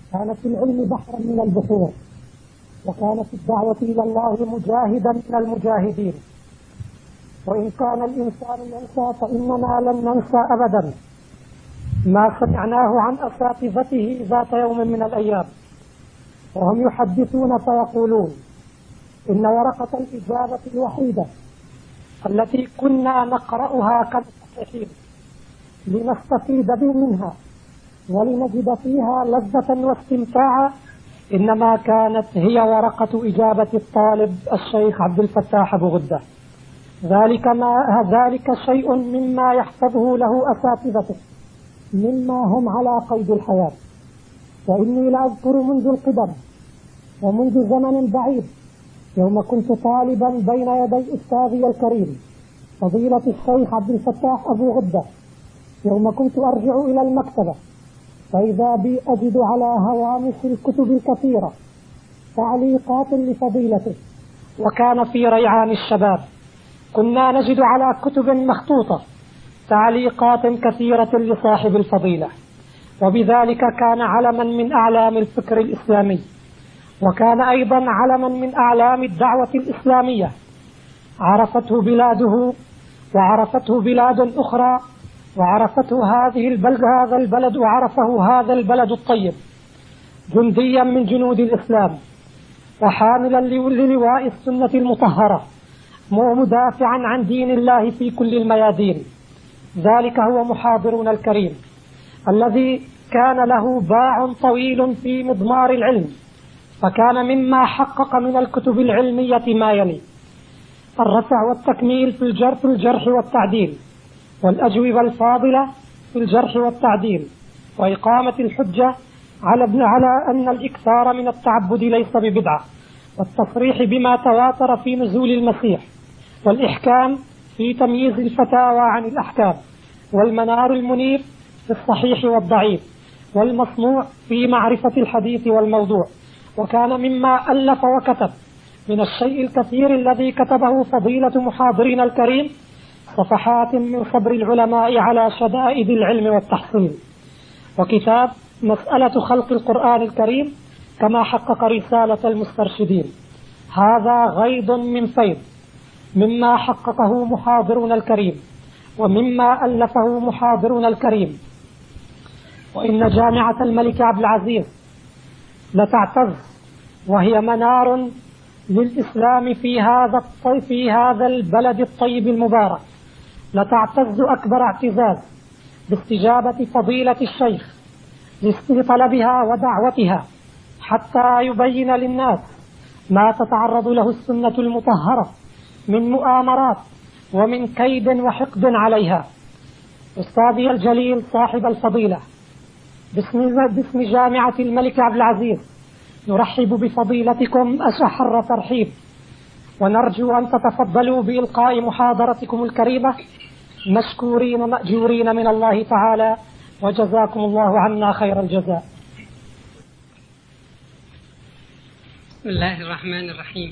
كان في العلم بحرا من البحور، وكان في الدعوة إلى الله مجاهدا من المجاهدين. وإن كان الإنسان ينسى فإننا لن ننسى أبدا ما سمعناه عن أساتذته ذات يوم من الأيام، وهم يحدثون فيقولون إن ورقة الإجابة الوحيدة التي كنا نقرأها كمستحيل لنستفيد منها ولنجد فيها لذة واستمتاعا إنما كانت هي ورقة إجابة الطالب الشيخ عبد الفتاح أبو غدة. ذلك شيء مما يحفظه له أساتذته مما هم على قيد الحياة. وإني لأذكر منذ القدم ومنذ زمن بعيد يوم كنت طالبا بين يدي أستاذي الكريم فضيلة الشيخ عبد الفتاح أبو غدة، يوم كنت أرجع إلى المكتبة فإذا بي أجد على هوامش الكتب الكثيرة تعليقات لفضيلته. وكان في ريعان الشباب كنا نجد على كتب مخطوطة تعليقات كثيرة لصاحب الفضيلة، وبذلك كان علما من أعلام الفكر الإسلامي، وكان أيضا علما من أعلام الدعوة الإسلامية عرفته بلاده وعرفته بلاد أخرى، وعرفته هذا البلد وعرفه هذا البلد الطيب جنديا من جنود الإسلام وحاملا للواء السنة المطهرة ومدافعا عن دين الله في كل الميادين. ذلك هو محاضرنا الكريم الذي كان له باع طويل في مضمار العلم، فكان مما حقق من الكتب العلمية ما يلي: الرفع والتكميل في الجرح والتعديل، والأجوبة الفاضلة في الجرح والتعديل، وإقامة الحجة على أن الإكثار من التعبد ليس ببدعة، والتصريح بما تواتر في نزول المسيح، والإحكام في تمييز الفتاوى عن الأحكام، والمنار المنير في الصحيح والضعيف، والمصنوع في معرفة الحديث والموضوع. وكان مما ألف وكتب من الشيء الكثير الذي كتبه فضيلة محاضرنا الكريم صفحات من صبر العلماء على شدائد العلم والتحصيل، وكتاب مسألة خلق القرآن الكريم كما حقق رسالة المسترشدين. هذا غيض من فيض مما حققه محاضرنا الكريم ومما ألفه محاضرنا الكريم. وإن جامعة الملك عبد العزيز لتعتز وهي منار للإسلام في هذا البلد الطيب المبارك، لتعتز أكبر اعتزاز باستجابة فضيلة الشيخ لطلبها ودعوتها حتى يبين للناس ما تتعرض له السنة المطهرة من مؤامرات ومن كيد وحقد عليها. أستاذي الجليل صاحب الفضيلة، باسم جامعة الملك عبد العزيز نرحب بفضيلتكم أشحر ترحيب، ونرجو أن تتفضلوا بإلقاء محاضرتكم الكريمة مشكورين مأجورين من الله تعالى، وجزاكم الله عنا خير الجزاء. بسم الله الرحمن الرحيم.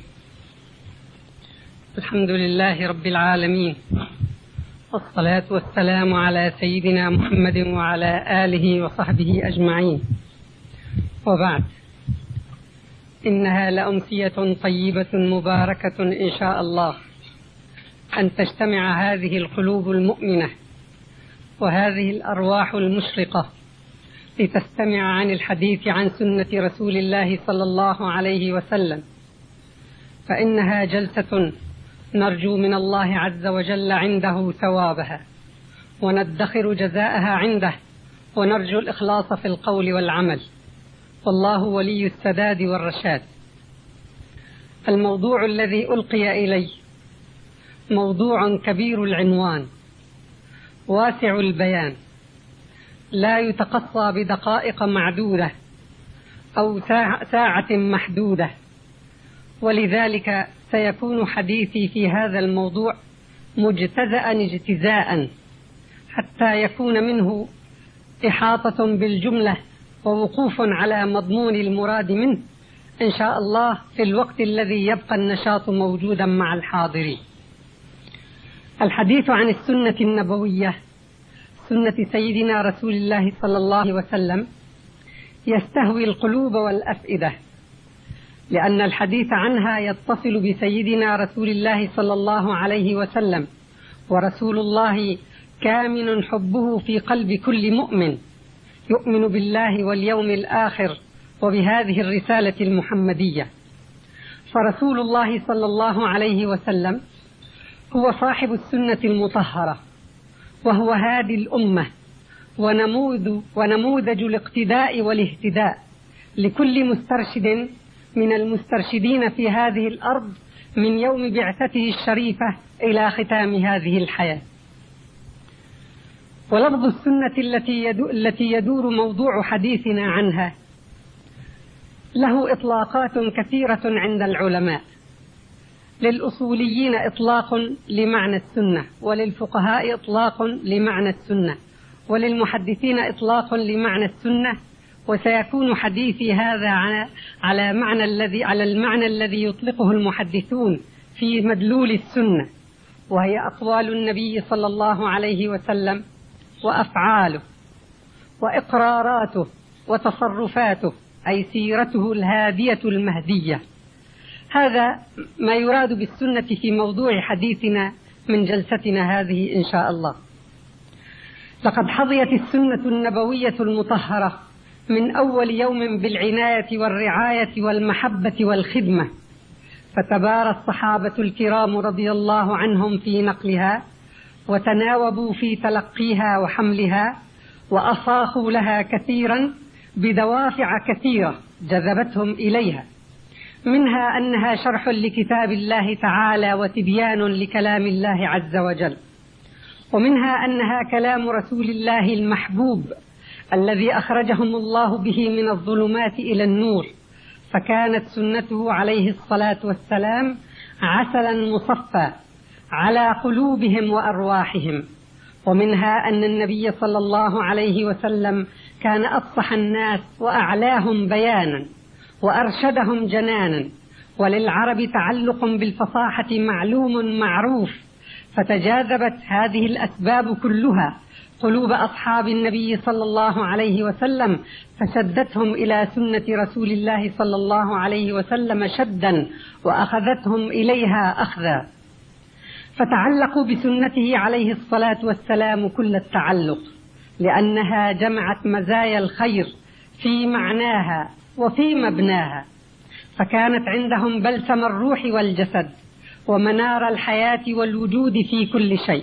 الحمد لله رب العالمين، والصلاة والسلام على سيدنا محمد وعلى آله وصحبه أجمعين، وبعد. إنها لأمسية طيبة مباركة إن شاء الله أن تجتمع هذه القلوب المؤمنة وهذه الأرواح المشرقة لتستمع عن الحديث عن سنة رسول الله صلى الله عليه وسلم، فإنها جلسة نرجو من الله عز وجل عنده ثوابها وندخر جزاءها عنده، ونرجو الإخلاص في القول والعمل، والله ولي السداد والرشاد. الموضوع الذي ألقي إلي موضوع كبير العنوان واسع البيان، لا يتقصى بدقائق معدودة أو ساعة محدودة، ولذلك سيكون حديثي في هذا الموضوع مجتزأ اجتزاء حتى يكون منه إحاطة بالجملة ووقوف على مضمون المراد منه إن شاء الله في الوقت الذي يبقى النشاط موجودا مع الحاضرين. الحديث عن السنة النبوية، سنة سيدنا رسول الله صلى الله عليه وسلم، يستهوي القلوب والأفئدة، لأن الحديث عنها يتصل بسيدنا رسول الله صلى الله عليه وسلم، ورسول الله كامن حبه في قلب كل مؤمن يؤمن بالله واليوم الآخر وبهذه الرسالة المحمدية. فرسول الله صلى الله عليه وسلم هو صاحب السنة المطهرة، وهو هادي الأمة ونموذج الاقتداء والاهتداء لكل مسترشد من المسترشدين في هذه الأرض من يوم بعثته الشريفة إلى ختام هذه الحياة. ولفظ السنة التي يدور موضوع حديثنا عنها له إطلاقات كثيرة عند العلماء. للأصوليين إطلاق لمعنى السنة، وللفقهاء إطلاق لمعنى السنة، وللمحدثين إطلاق لمعنى السنة. وسيكون حديثي هذا على المعنى الذي يطلقه المحدثون في مدلول السنة، وهي أقوال النبي صلى الله عليه وسلم وأفعاله وإقراراته وتصرفاته، أي سيرته الهادية المهدية. هذا ما يراد بالسنة في موضوع حديثنا من جلستنا هذه إن شاء الله. لقد حظيت السنة النبوية المطهرة من أول يوم بالعناية والرعاية والمحبة والخدمة، فتبارى الصحابة الكرام رضي الله عنهم في نقلها، وتناوبوا في تلقيها وحملها، وأصاخوا لها كثيرا بدوافع كثيرة جذبتهم إليها، منها أنها شرح لكتاب الله تعالى وتبيان لكلام الله عز وجل، ومنها أنها كلام رسول الله المحبوب الذي أخرجهم الله به من الظلمات إلى النور، فكانت سنته عليه الصلاة والسلام عسلا مصفى على قلوبهم وأرواحهم. ومنها أن النبي صلى الله عليه وسلم كان أفصح الناس وأعلاهم بيانا وأرشدهم جنانا، وللعرب تعلق بالفصاحة معلوم معروف، فتجاذبت هذه الأسباب كلها قلوب أصحاب النبي صلى الله عليه وسلم، فشدتهم إلى سنة رسول الله صلى الله عليه وسلم شدا، وأخذتهم إليها أخذا، فتعلقوا بسنته عليه الصلاة والسلام كل التعلق، لأنها جمعت مزايا الخير في معناها وفي مبناها، فكانت عندهم بلسم الروح والجسد ومنار الحياة والوجود في كل شيء.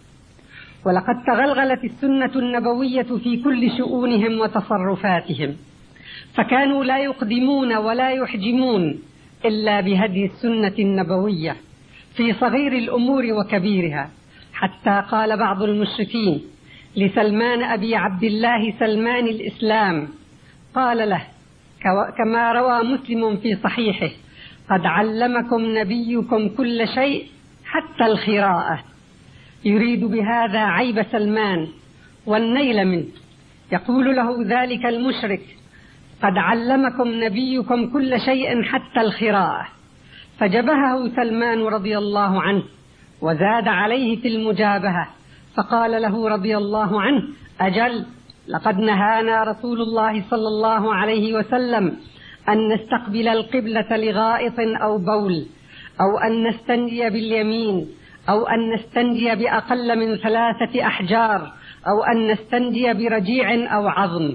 ولقد تغلغلت السنة النبوية في كل شؤونهم وتصرفاتهم، فكانوا لا يقدمون ولا يحجمون إلا بهدي السنة النبوية في صغير الأمور وكبيرها، حتى قال بعض المشركين لسلمان أبي عبد الله سلمان الإسلام، قال له كما روى مسلم في صحيحه: قد علمكم نبيكم كل شيء حتى الخراءة، يريد بهذا عيب سلمان والنيل منه. يقول له ذلك المشرك: قد علمكم نبيكم كل شيء حتى الخراءة، فجبهه سلمان رضي الله عنه وزاد عليه في المجابهة، فقال له رضي الله عنه: أجل، لقد نهانا رسول الله صلى الله عليه وسلم أن نستقبل القبلة لغائط أو بول، أو أن نستنجي باليمين، أو أن نستنجي بأقل من 3 أحجار، أو أن نستنجي برجيع أو عظم.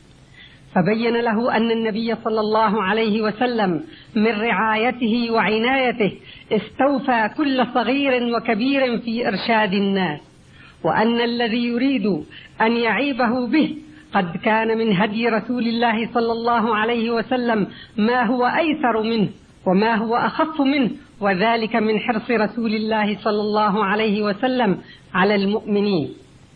فبين له أن النبي صلى الله عليه وسلم من رعايته وعنايته استوفى كل صغير وكبير في إرشاد الناس، وأن الذي يريد أن يعيبه به قد كان من هدي رسول الله صلى الله عليه وسلم ما هو أيسر منه وما هو أخف منه، وذلك من حرص رسول الله صلى الله عليه وسلم على المؤمنين.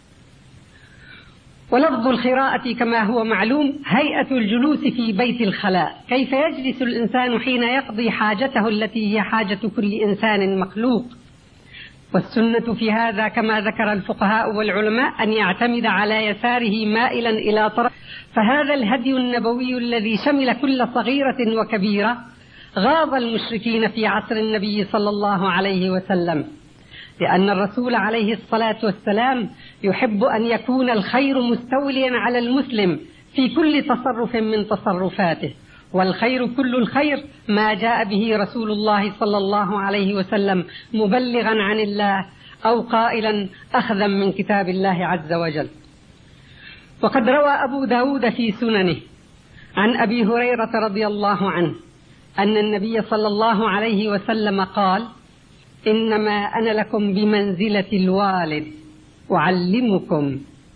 ولفظ الخراءة كما هو معلوم هيئة الجلوس في بيت الخلاء، كيف يجلس الإنسان حين يقضي حاجته التي هي حاجة كل إنسان مخلوق. والسنة في هذا كما ذكر الفقهاء والعلماء أن يعتمد على يساره مائلا إلى طرف، فهذا الهدي النبوي الذي شمل كل صغيرة وكبيرة غاض المشركين في عصر النبي صلى الله عليه وسلم، لأن الرسول عليه الصلاة والسلام يحب أن يكون الخير مستوليا على المسلم في كل تصرف من تصرفاته، والخير كل الخير ما جاء به رسول الله صلى الله عليه وسلم مبلغا عن الله أو قائلا أخذا من كتاب الله عز وجل. وقد روى أبو داود في سننه عن أبي هريرة رضي الله عنه أن النبي صلى الله عليه وسلم قال: إنما أنا لكم بمنزلة الوالد أعلمكم،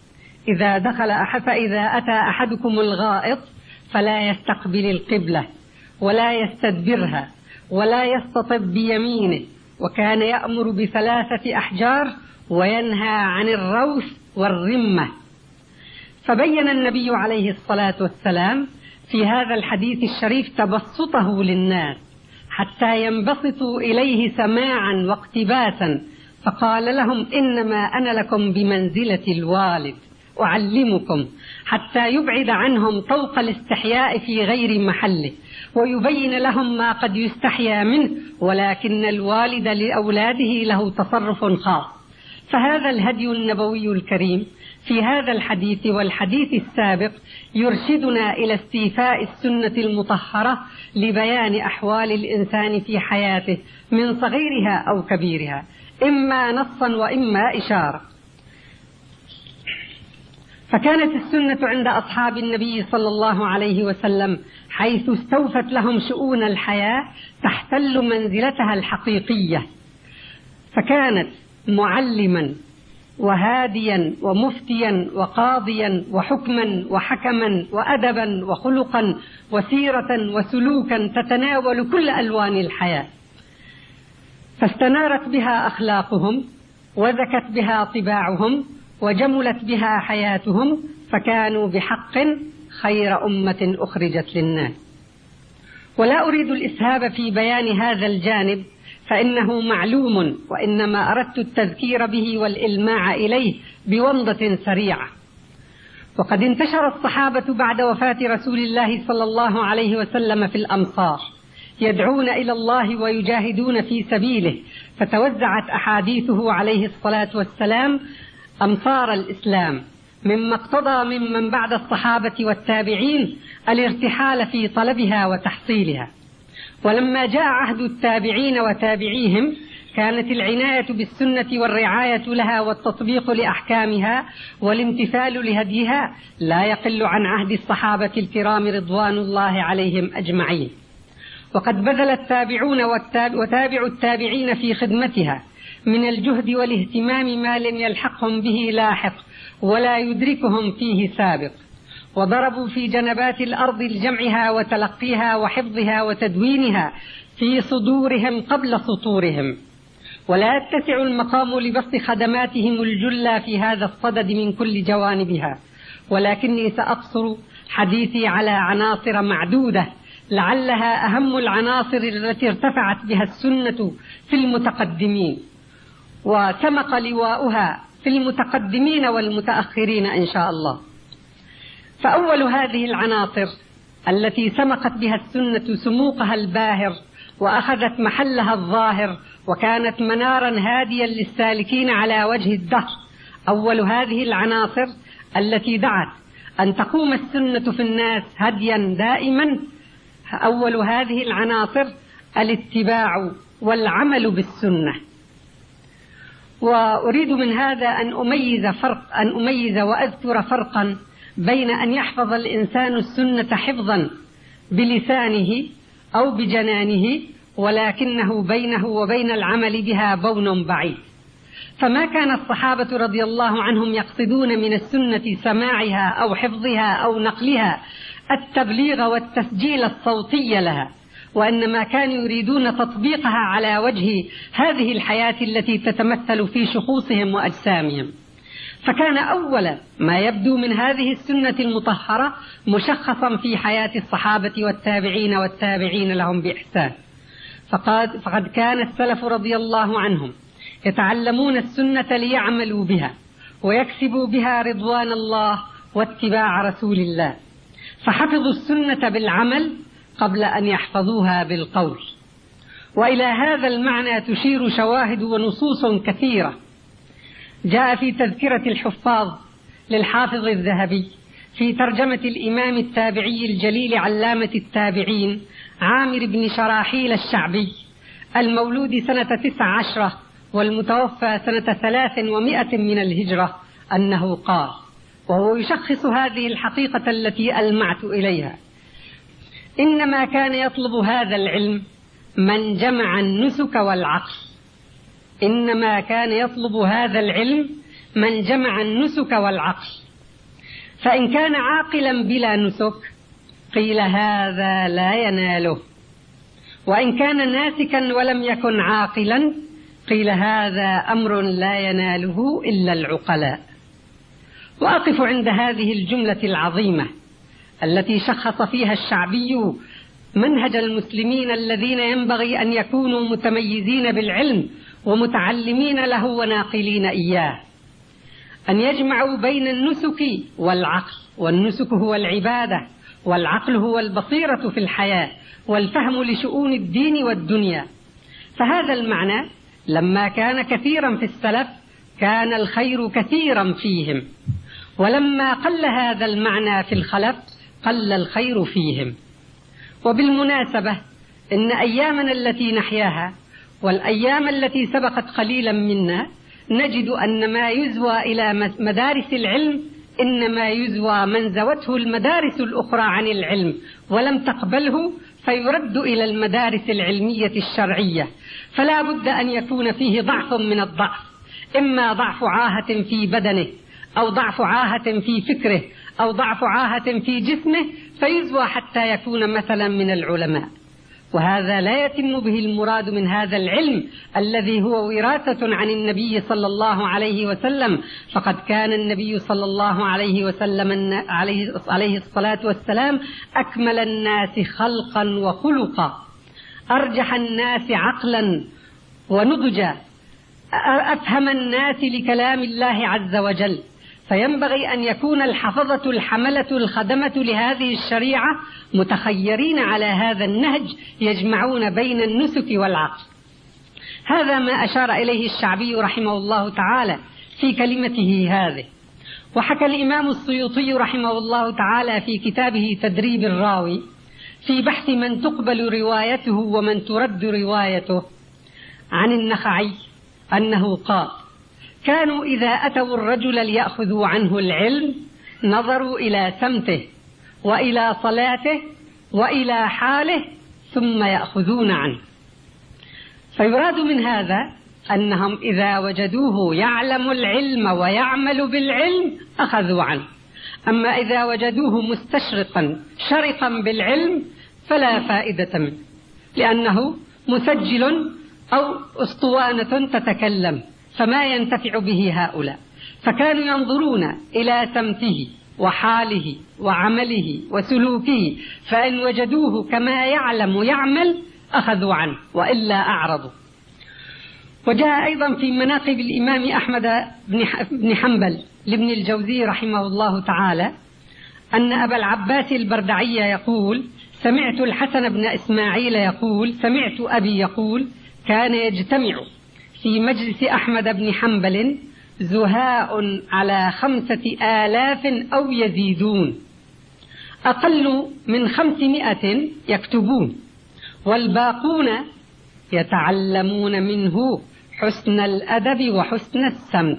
فإذا أتى أحدكم الغائط فلا يستقبل القبلة ولا يستدبرها ولا يستطب بيمينه، وكان يأمر ب3 أحجار وينهى عن الروث والرمة. فبين النبي عليه الصلاة والسلام في هذا الحديث الشريف تبسطه للناس حتى ينبسطوا إليه سماعا واقتباسا، فقال لهم: إنما أنا لكم بمنزلة الوالد أعلمكم، حتى يبعد عنهم طوق الاستحياء في غير محله، ويبين لهم ما قد يستحيا منه، ولكن الوالد لأولاده له تصرف خاص. فهذا الهدي النبوي الكريم في هذا الحديث والحديث السابق يرشدنا إلى استيفاء السنة المطهرة لبيان أحوال الإنسان في حياته من صغيرها أو كبيرها، إما نصا وإما إشارة. فكانت السنة عند أصحاب النبي صلى الله عليه وسلم حيث استوفت لهم شؤون الحياة تحتل منزلتها الحقيقية، فكانت معلما وهاديا ومفتيا وقاضيا وحكما وحكما وأدبا وخلقا وسيرة وسلوكا تتناول كل ألوان الحياة، فاستنارت بها أخلاقهم وزكت بها طباعهم وجملت بها حياتهم، فكانوا بحق خير أمة أخرجت للناس. ولا أريد الإسهاب في بيان هذا الجانب فإنه معلوم، وإنما أردت التذكير به والإلماع إليه بومضة سريعة. وقد انتشر الصحابة بعد وفاة رسول الله صلى الله عليه وسلم في الأمصار يدعون إلى الله ويجاهدون في سبيله، فتوزعت أحاديثه عليه الصلاة والسلام أمصار الإسلام، مما اقتضى ممن بعد الصحابة والتابعين الارتحال في طلبها وتحصيلها. ولما جاء عهد التابعين وتابعيهم كانت العناية بالسنة والرعاية لها والتطبيق لأحكامها والامتثال لهديها لا يقل عن عهد الصحابة الكرام رضوان الله عليهم أجمعين. وقد بذل التابعون وتابع التابعين في خدمتها من الجهد والاهتمام ما لم يلحقهم به لاحق ولا يدركهم فيه سابق، وضربوا في جنبات الأرض لجمعها وتلقيها وحفظها وتدوينها في صدورهم قبل سطورهم، ولا يتسع المقام لبسط خدماتهم الجلة في هذا الصدد من كل جوانبها، ولكني سأقصر حديثي على عناصر معدودة لعلها أهم العناصر التي ارتفعت بها السنة في المتقدمين وسمق لواؤها في المتقدمين والمتأخرين إن شاء الله. فأول هذه العناصر التي سمقت بها السنة سموقها الباهر وأخذت محلها الظاهر وكانت منارا هاديا للسالكين على وجه الدهر، أول هذه العناصر التي دعت أن تقوم السنة في الناس هديا دائما، أول هذه العناصر الاتباع والعمل بالسنة. وأريد من هذا أن أميز وأذكر فرقا بين أن يحفظ الإنسان السنة حفظا بلسانه أو بجنانه، ولكنه بينه وبين العمل بها بون بعيد. فما كان الصحابة رضي الله عنهم يقصدون من السنة سماعها أو حفظها أو نقلها التبليغ والتسجيل الصوتي لها، وإنما كانوا يريدون تطبيقها على وجه هذه الحياة التي تتمثل في شخوصهم وأجسامهم. فكان أول ما يبدو من هذه السنة المطهرة مشخصا في حياة الصحابة والتابعين والتابعين لهم بإحسان. فقد كان السلف رضي الله عنهم يتعلمون السنة ليعملوا بها ويكسبوا بها رضوان الله واتباع رسول الله، فحفظوا السنة بالعمل قبل أن يحفظوها بالقول. وإلى هذا المعنى تشير شواهد ونصوص كثيرة. جاء في تذكرة الحفاظ للحافظ الذهبي في ترجمة الإمام التابعي الجليل علامة التابعين عامر بن شراحيل الشعبي المولود سنة 19 والمتوفى سنة 300 من الهجرة أنه قال، وهو يشخص هذه الحقيقة التي ألمعت إليها: إنما كان يطلب هذا العلم من جمع النسك والعقل. إنما كان يطلب هذا العلم من جمع النسك والعقل، فإن كان عاقلا بلا نسك قيل هذا لا يناله، وإن كان ناسكا ولم يكن عاقلا قيل هذا أمر لا يناله إلا العقلاء. وأقف عند هذه الجملة العظيمة التي شخص فيها الشعبي منهج المسلمين الذين ينبغي أن يكونوا متميزين بالعلم ومتعلمين له وناقلين إياه، أن يجمعوا بين النسك والعقل، والنسك هو العبادة، والعقل هو البصيرة في الحياة والفهم لشؤون الدين والدنيا. فهذا المعنى لما كان كثيرا في السلف كان الخير كثيرا فيهم، ولما قل هذا المعنى في الخلف قل الخير فيهم. وبالمناسبة إن أيامنا التي نحياها والأيام التي سبقت قليلا منا نجد أن ما يزوى إلى مدارس العلم إنما يزوى من زوته المدارس الأخرى عن العلم ولم تقبله، فيرد إلى المدارس العلمية الشرعية. فلا بد أن يكون فيه ضعف من الضعف، إما ضعف عاهة في بدنه، أو ضعف عاهة في فكره، أو ضعف عاهة في جسمه، فيزوى حتى يكون مثلا من العلماء. وهذا لا يتم به المراد من هذا العلم الذي هو وراثة عن النبي صلى الله عليه وسلم. فقد كان النبي صلى الله عليه وسلم عليه الصلاة والسلام أكمل الناس خلقا وخلقا، أرجح الناس عقلا ونضجا، أفهم الناس لكلام الله عز وجل. فينبغي أن يكون الحفظة الحملة الخدمة لهذه الشريعة متخيرين على هذا النهج يجمعون بين النسك والعقل. هذا ما أشار إليه الشعبي رحمه الله تعالى في كلمته هذه. وحكى الإمام السيوطي رحمه الله تعالى في كتابه تدريب الراوي في بحث من تقبل روايته ومن ترد روايته عن النخعي أنه قال: كانوا إذا أتوا الرجل ليأخذوا عنه العلم نظروا إلى سمته وإلى صلاته وإلى حاله ثم يأخذون عنه. فيراد من هذا أنهم إذا وجدوه يعلم العلم ويعمل بالعلم أخذوا عنه، أما إذا وجدوه مستشرقا شرقا بالعلم فلا فائدة منه، لأنه مسجل أو أسطوانة تتكلم، فما ينتفع به هؤلاء. فكانوا ينظرون إلى سمته وحاله وعمله وسلوكه، فإن وجدوه كما يعلم يعمل أخذوا عنه، وإلا أعرضوا. وجاء أيضا في مناقب الإمام أحمد بن حنبل لابن الجوزي رحمه الله تعالى أن أبا العباس البردعي يقول: سمعت الحسن بن إسماعيل يقول: سمعت أبي يقول: كان يجتمع في مجلس أحمد بن حنبل زهاء على 5000 أو يزيدون، أقل من 500 يكتبون، والباقون يتعلمون منه حسن الأدب وحسن السمت.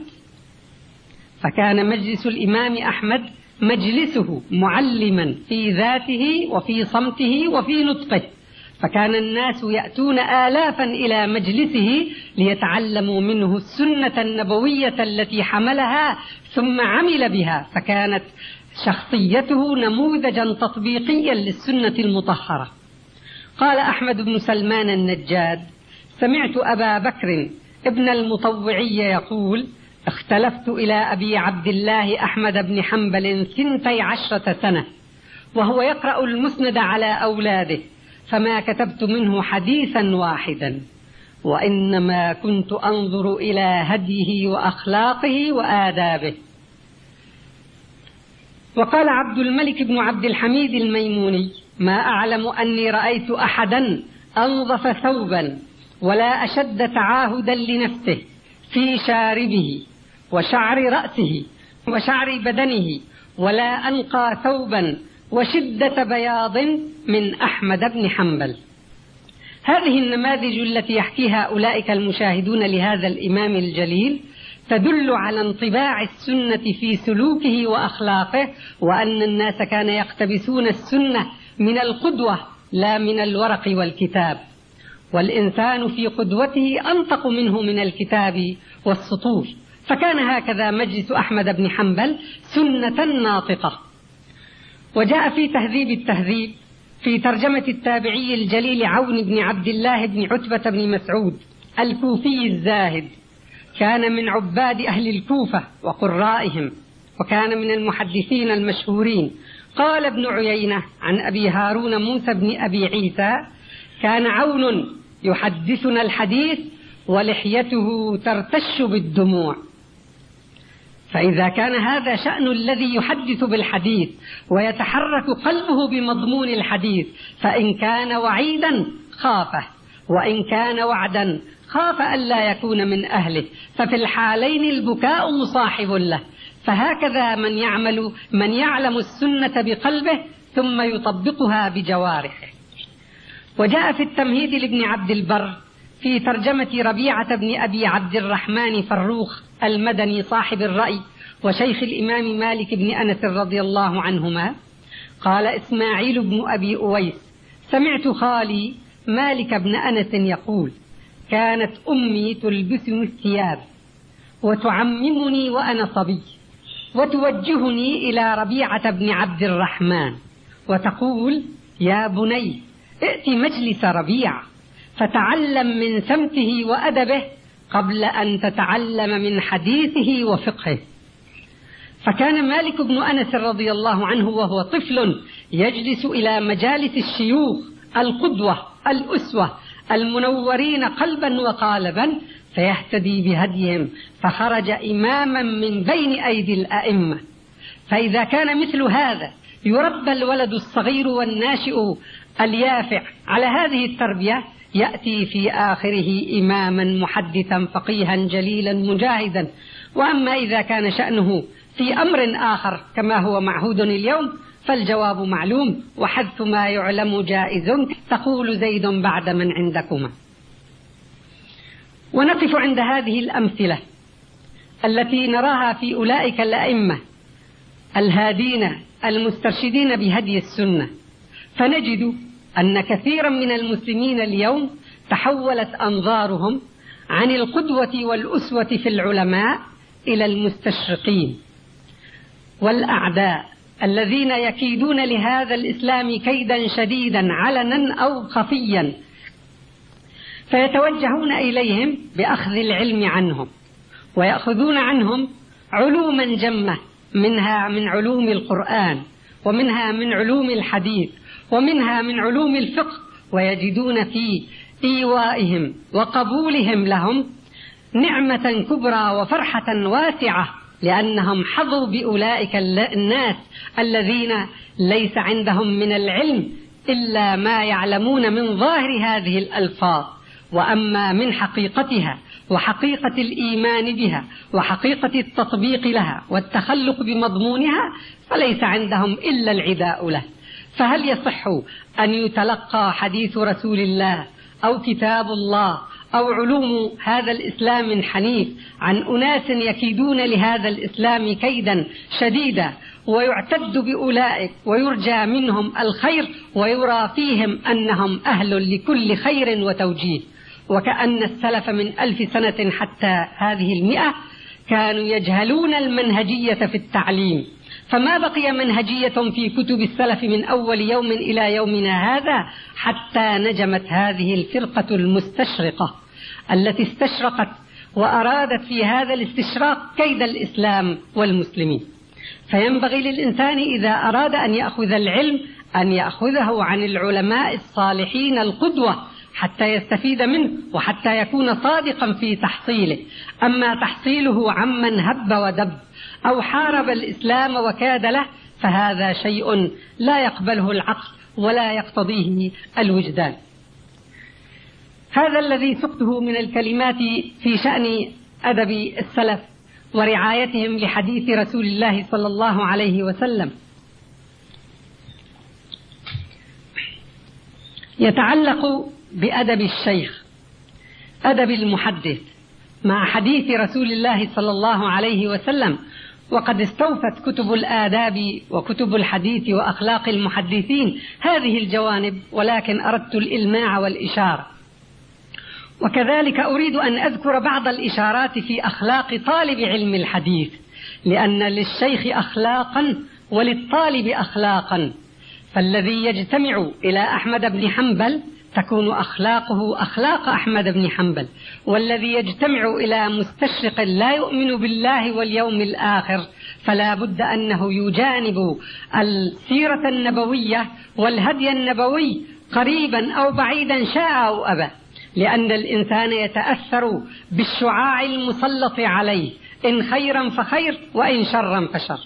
فكان مجلس الإمام أحمد مجلسه معلما في ذاته وفي صمته وفي نطقه، فكان الناس يأتون آلافا إلى مجلسه ليتعلموا منه السنة النبوية التي حملها ثم عمل بها، فكانت شخصيته نموذجا تطبيقيا للسنة المطهرة. قال أحمد بن سلمان النجاد: سمعت أبا بكر ابن المطوعي يقول: اختلفت إلى أبي عبد الله أحمد بن حنبل 12 سنة وهو يقرأ المسند على أولاده، فما كتبت منه حديثا واحدا، وإنما كنت أنظر إلى هديه وأخلاقه وآدابه. وقال عبد الملك بن عبد الحميد الميموني: ما أعلم أني رأيت أحدا أنظف ثوبا ولا أشد تعاهدا لنفسه في شاربه وشعر رأسه وشعر بدنه ولا أنقى ثوبا وشدة بياض من أحمد بن حنبل. هذه النماذج التي يحكيها أولئك المشاهدون لهذا الإمام الجليل تدل على انطباع السنة في سلوكه وأخلاقه، وأن الناس كانوا يقتبسون السنة من القدوة لا من الورق والكتاب، والإنسان في قدوته أنطق منه من الكتاب والسطور. فكان هكذا مجلس أحمد بن حنبل سنة ناطقة. وجاء في تهذيب التهذيب في ترجمة التابعي الجليل عون بن عبد الله بن عتبة بن مسعود الكوفي الزاهد، كان من عباد أهل الكوفة وقرائهم، وكان من المحدثين المشهورين. قال ابن عيينة عن أبي هارون موسى بن أبي عيسى: كان عون يحدثنا الحديث ولحيته ترتش بالدموع. فإذا كان هذا شأن الذي يحدث بالحديث ويتحرك قلبه بمضمون الحديث، فإن كان وعيدا خافه، وإن كان وعدا خاف ألا يكون من أهله، ففي الحالين البكاء مصاحب له. فهكذا من يعلم السنة بقلبه ثم يطبقها بجوارحه. وجاء في التمهيد لابن عبد البر في ترجمة ربيعة بن أبي عبد الرحمن فروخ المدني صاحب الرأي وشيخ الإمام مالك بن أنس رضي الله عنهما، قال إسماعيل بن أبي أويس: سمعت خالي مالك بن أنس يقول: كانت أمي تلبسني الثياب وتعممني وأنا صبي، وتوجهني إلى ربيعة بن عبد الرحمن وتقول: يا بني ائت مجلس ربيع فتعلم من سمته وأدبه قبل أن تتعلم من حديثه وفقهه. فكان مالك بن أنس رضي الله عنه وهو طفل يجلس إلى مجالس الشيوخ القدوة الأسوة المنورين قلبا وقالبا فيهتدي بهديهم، فخرج إماما من بين أيدي الأئمة. فإذا كان مثل هذا يربى الولد الصغير والناشئ اليافع على هذه التربية، يأتي في آخره إماما محدثا فقيها جليلا مجاهدا. وأما إذا كان شأنه في أمر آخر كما هو معهود اليوم فالجواب معلوم، وحذف ما يعلم جائز. تقول زيد بعد من عندكما. ونقف عند هذه الأمثلة التي نراها في أولئك الأئمة الهادين المسترشدين بهدي السنة، فنجد أن كثيرا من المسلمين اليوم تحولت أنظارهم عن القدوة والأسوة في العلماء إلى المستشرقين والأعداء الذين يكيدون لهذا الإسلام كيدا شديدا علنا أو خفيا، فيتوجهون إليهم بأخذ العلم عنهم، ويأخذون عنهم علوما جمة، منها من علوم القرآن، ومنها من علوم الحديث، ومنها من علوم الفقه، ويجدون في إيوائهم وقبولهم لهم نعمة كبرى وفرحة واسعة، لأنهم حظوا بأولئك الناس الذين ليس عندهم من العلم إلا ما يعلمون من ظاهر هذه الألفاظ، وأما من حقيقتها وحقيقة الإيمان بها وحقيقة التطبيق لها والتخلق بمضمونها فليس عندهم إلا العداء له. فهل يصح أن يتلقى حديث رسول الله أو كتاب الله أو علوم هذا الإسلام الحنيف عن أناس يكيدون لهذا الإسلام كيدا شديدا، ويعتد بأولئك ويرجى منهم الخير ويرى فيهم أنهم أهل لكل خير وتوجيه؟ وكأن السلف من 1000 سنة حتى هذه 100 كانوا يجهلون المنهجية في التعليم، فما بقي منهجية في كتب السلف من أول يوم إلى يومنا هذا حتى نجمت هذه الفرقة المستشرقة التي استشرقت وأرادت في هذا الاستشراق كيد الإسلام والمسلمين. فينبغي للإنسان إذا أراد أن يأخذ العلم أن يأخذه عن العلماء الصالحين القدوة حتى يستفيد منه وحتى يكون صادقا في تحصيله. أما تحصيله عمن هب ودب أو حارب الإسلام وكاد له فهذا شيء لا يقبله العقل ولا يقتضيه الوجدان. هذا الذي سقته من الكلمات في شأن أدب السلف، ورعايتهم لحديث رسول الله صلى الله عليه وسلم. يتعلق بأدب الشيخ أدب المحدث مع حديث رسول الله صلى الله عليه وسلم، وقد استوفت كتب الآداب وكتب الحديث وأخلاق المحدثين هذه الجوانب، ولكن أردت الإلماع والإشارة. وكذلك أريد أن أذكر بعض الإشارات في أخلاق طالب علم الحديث، لأن للشيخ أخلاقا وللطالب أخلاقا، فالذي يجتمع إلى أحمد بن حنبل تكون أخلاقه أخلاق أحمد بن حنبل، والذي يجتمع إلى مستشرق لا يؤمن بالله واليوم الآخر فلا بد أنه يجانب السيرة النبوية والهدي النبوي قريبا أو بعيدا شاء أو أبى، لأن الإنسان يتأثر بالشعاع المسلط عليه، إن خيرا فخير وإن شرا فشر.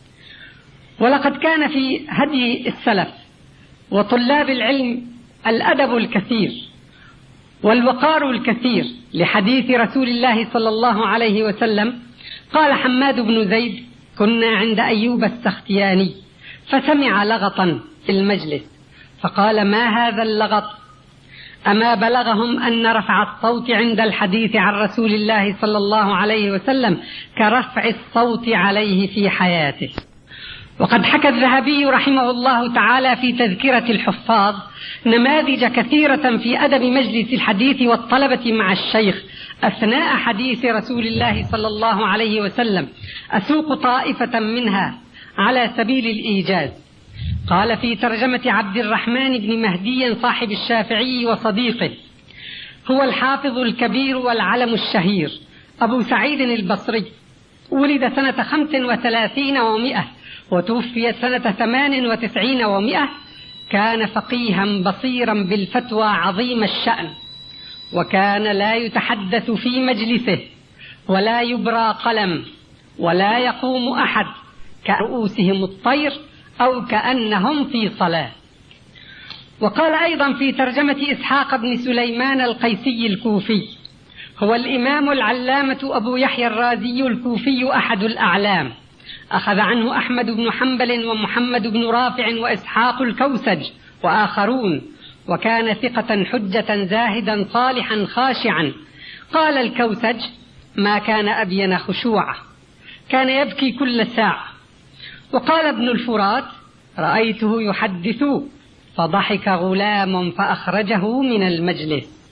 ولقد كان في هدي السلف وطلاب العلم الأدب الكثير والوقار الكثير لحديث رسول الله صلى الله عليه وسلم. قال حماد بن زيد: كنا عند أيوب السختياني فسمع لغطا في المجلس فقال: ما هذا اللغط؟ أما بلغهم أن رفع الصوت عند الحديث عن رسول الله صلى الله عليه وسلم كرفع الصوت عليه في حياته. وقد حكى الذهبي رحمه الله تعالى في تذكرة الحفاظ نماذج كثيرة في أدب مجلس الحديث والطلبة مع الشيخ أثناء حديث رسول الله صلى الله عليه وسلم، أسوق طائفة منها على سبيل الإيجاز. قال في ترجمة عبد الرحمن بن مهدي صاحب الشافعي وصديقه: هو الحافظ الكبير والعلم الشهير أبو سعيد البصري، ولد سنة 35 و100 وتوفي سنة 98 و100. كان فقيها بصيرا بالفتوى عظيم الشأن، وكان لا يتحدث في مجلسه ولا يبرى قلم ولا يقوم أحد كرؤوسهم الطير أو كأنهم في صلاة. وقال أيضا في ترجمة إسحاق بن سليمان القيسي الكوفي: هو الإمام العلامة أبو يحيى الرازي الكوفي أحد الأعلام، أخذ عنه أحمد بن حنبل ومحمد بن رافع وإسحاق الكوسج وآخرون، وكان ثقة حجة زاهدا صالحا خاشعا. قال الكوسج: ما كان أبين خشوعه، كان يبكي كل ساعة. وقال ابن الفرات: رأيته يحدث فضحك غلام فأخرجه من المجلس.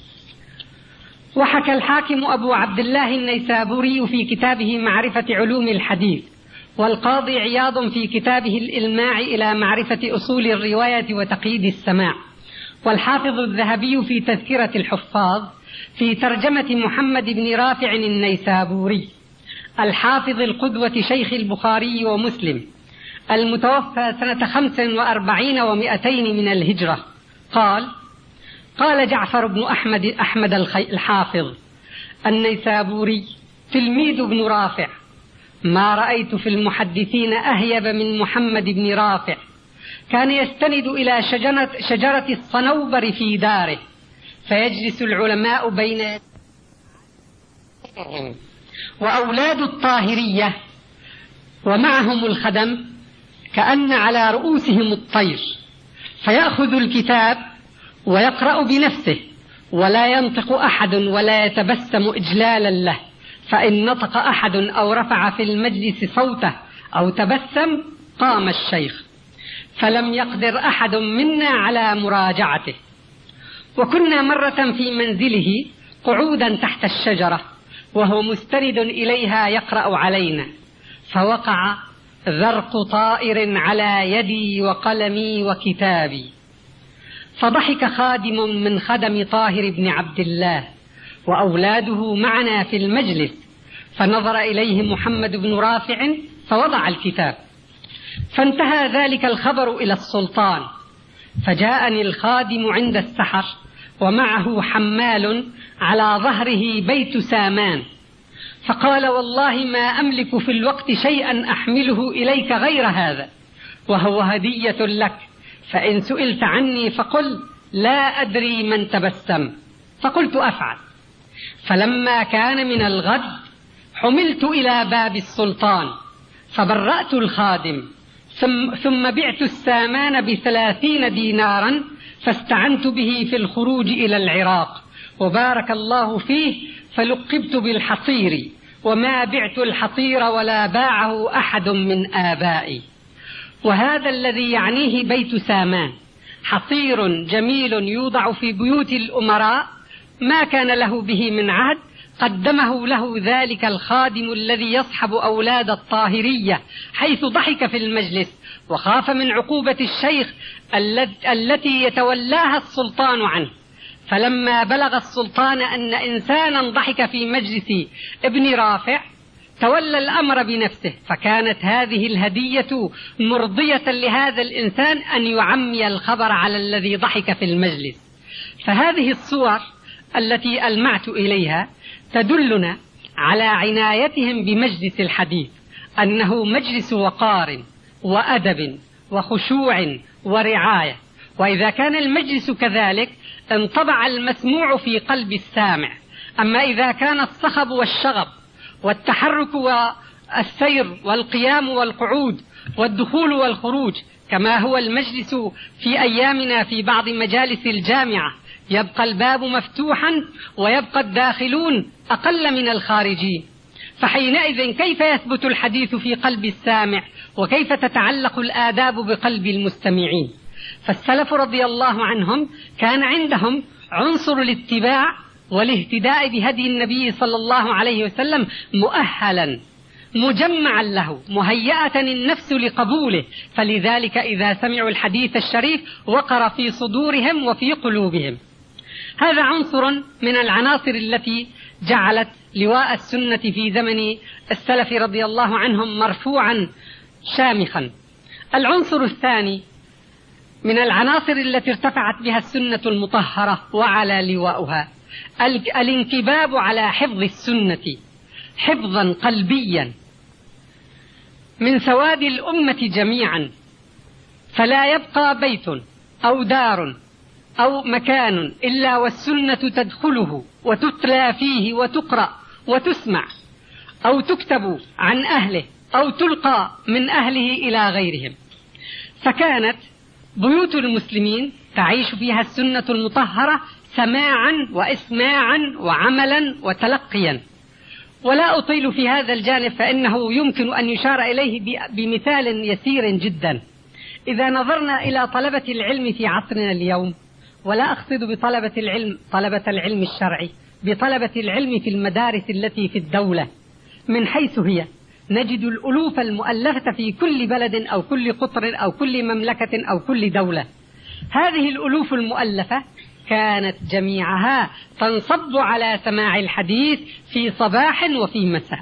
وحكى الحاكم أبو عبد الله النيسابوري في كتابه معرفة علوم الحديث، والقاضي عياض في كتابه الإلماع إلى معرفة أصول الرواية وتقييد السماع، والحافظ الذهبي في تذكرة الحفاظ في ترجمة محمد بن رافع النيسابوري الحافظ القدوة شيخ البخاري ومسلم المتوفى سنة 45 و200 من الهجرة. قال جعفر بن أحمد الحافظ النيسابوري تلميذ بن رافع: ما رأيت في المحدثين أهيب من محمد بن رافع، كان يستند إلى شجرة الصنوبر في داره، فيجلس العلماء بين وأولاد الطاهرية ومعهم الخدم كأن على رؤوسهم الطير، فيأخذ الكتاب ويقرأ بنفسه ولا ينطق أحد ولا يتبسم إجلالا له، فإن نطق أحد أو رفع في المجلس صوته أو تبسم قام الشيخ، فلم يقدر أحد منا على مراجعته. وكنا مرة في منزله قعودا تحت الشجرة وهو مستند إليها يقرأ علينا، فوقع ذرق طائر على يدي وقلمي وكتابي، فضحك خادم من خدم طاهر بن عبد الله وأولاده معنا في المجلس، فنظر إليه محمد بن رافع فوضع الكتاب، فانتهى ذلك الخبر إلى السلطان، فجاءني الخادم عند السحر ومعه حمال على ظهره بيت سامان، فقال: والله ما أملك في الوقت شيئا أحمله إليك غير هذا، وهو هدية لك، فإن سئلت عني فقل لا أدري من تبسم. فقلت: أفعل. فلما كان من الغد حملت إلى باب السلطان فبرأت الخادم، ثم بعت السامان ب30 دينارا فاستعنت به في الخروج إلى العراق، وبارك الله فيه فلقبت بالحصير، وما بعت الحصير ولا باعه أحد من آبائي. وهذا الذي يعنيه بيت سامان حصير جميل يوضع في بيوت الأمراء، ما كان له به من عهد قدمه له ذلك الخادم الذي يصحب أولاد الطاهرية، حيث ضحك في المجلس وخاف من عقوبة الشيخ التي يتولاها السلطان عنه. فلما بلغ السلطان أن إنسانا ضحك في مجلس ابن رافع تولى الأمر بنفسه، فكانت هذه الهدية مرضية لهذا الإنسان أن يعمي الخبر على الذي ضحك في المجلس. فهذه الصور التي ألمعت إليها تدلنا على عنايتهم بمجلس الحديث، أنه مجلس وقار وأدب وخشوع ورعاية. وإذا كان المجلس كذلك انطبع المسموع في قلب السامع. أما إذا كان الصخب والشغب والتحرك والسير والقيام والقعود والدخول والخروج كما هو المجلس في أيامنا في بعض مجالس الجامعة، يبقى الباب مفتوحا ويبقى الداخلون أقل من الخارجين، فحينئذ كيف يثبت الحديث في قلب السامع، وكيف تتعلق الآداب بقلب المستمعين؟ فالسلف رضي الله عنهم كان عندهم عنصر الاتباع والاهتداء بهدي النبي صلى الله عليه وسلم مؤهلا مجمعا له، مهيئة النفس لقبوله، فلذلك إذا سمعوا الحديث الشريف وقر في صدورهم وفي قلوبهم. هذا عنصر من العناصر التي جعلت لواء السنة في زمن السلف رضي الله عنهم مرفوعا شامخا. العنصر الثاني من العناصر التي ارتفعت بها السنة المطهرة وعلى لواؤها الانكباب على حفظ السنة حفظا قلبيا من سواد الأمة جميعا، فلا يبقى بيت أو دار أو مكان إلا والسنة تدخله وتتلى فيه وتقرأ وتسمع أو تكتب عن أهله أو تلقى من أهله إلى غيرهم. فكانت بيوت المسلمين تعيش فيها السنة المطهرة سماعا وإسماعا وعملا وتلقيا. ولا أطيل في هذا الجانب، فإنه يمكن أن يشار إليه بمثال يسير جدا. إذا نظرنا إلى طلبة العلم في عصرنا اليوم، ولا أقصد بطلبة العلم طلبة العلم الشرعي، بطلبة العلم في المدارس التي في الدولة من حيث هي، نجد الألوف المؤلفة في كل بلد أو كل قطر أو كل مملكة أو كل دولة. هذه الألوف المؤلفة كانت جميعها تنصب على سماع الحديث في صباح وفي مساء،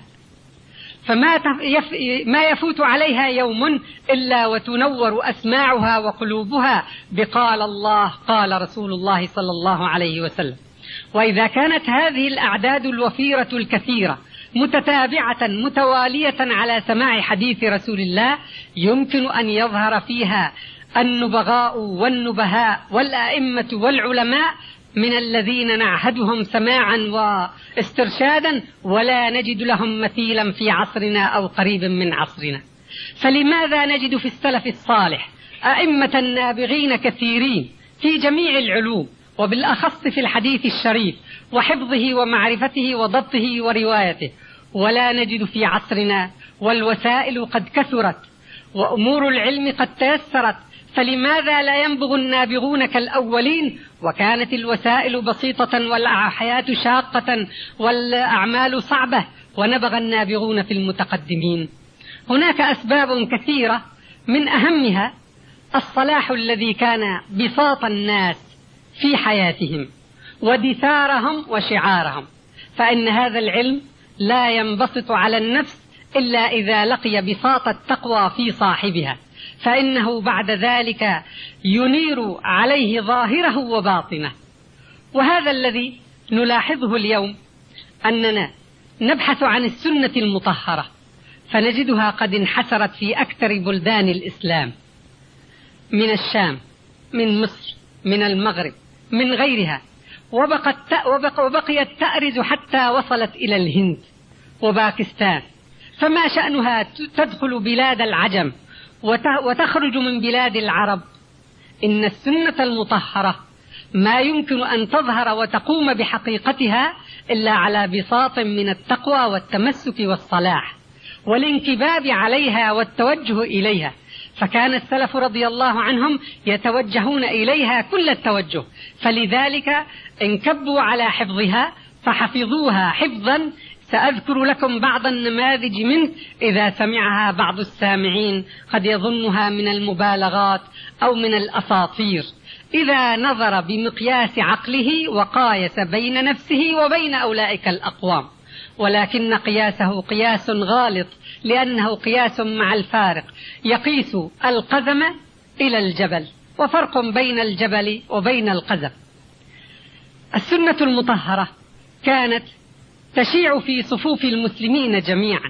فما يفوت عليها يوم إلا وتنور أسماعها وقلوبها بقال الله قال رسول الله صلى الله عليه وسلم. وإذا كانت هذه الأعداد الوفيرة الكثيرة متتابعة متوالية على سماع حديث رسول الله، يمكن أن يظهر فيها النبغاء والنبهاء والأئمة والعلماء من الذين نعهدهم سماعا واسترشادا ولا نجد لهم مثيلا في عصرنا أو قريب من عصرنا. فلماذا نجد في السلف الصالح أئمة نابغين كثيرين في جميع العلوم، وبالأخص في الحديث الشريف وحفظه ومعرفته وضبطه وروايته، ولا نجد في عصرنا والوسائل قد كثرت وأمور العلم قد تيسرت؟ فلماذا لا ينبغ النابغون كالأولين وكانت الوسائل بسيطة والحياة شاقة والأعمال صعبة ونبغ النابغون في المتقدمين؟ هناك أسباب كثيرة، من أهمها الصلاح الذي كان بساط الناس في حياتهم ودثارهم وشعارهم، فإن هذا العلم لا ينبسط على النفس إلا إذا لقي بساط التقوى في صاحبها، فإنه بعد ذلك ينير عليه ظاهره وباطنه. وهذا الذي نلاحظه اليوم، أننا نبحث عن السنة المطهرة فنجدها قد انحسرت في أكثر بلدان الإسلام، من الشام، من مصر، من المغرب، من غيرها، وبقيت تأرز حتى وصلت إلى الهند وباكستان، فما شأنها تدخل بلاد العجم وتخرج من بلاد العرب؟ إن السنة المطهرة ما يمكن أن تظهر وتقوم بحقيقتها إلا على بساط من التقوى والتمسك والصلاح والانكباب عليها والتوجه إليها، فكان السلف رضي الله عنهم يتوجهون إليها كل التوجه، فلذلك انكبوا على حفظها فحفظوها حفظا سأذكر لكم بعض النماذج منه إذا سمعها بعض السامعين قد يظنها من المبالغات أو من الأساطير، إذا نظر بمقياس عقله وقايس بين نفسه وبين أولئك الأقوام، ولكن قياسه قياس غالط لأنه قياس مع الفارق، يقيس القزم إلى الجبل، وفرق بين الجبل وبين القزم. السنة المطهرة كانت تشيع في صفوف المسلمين جميعا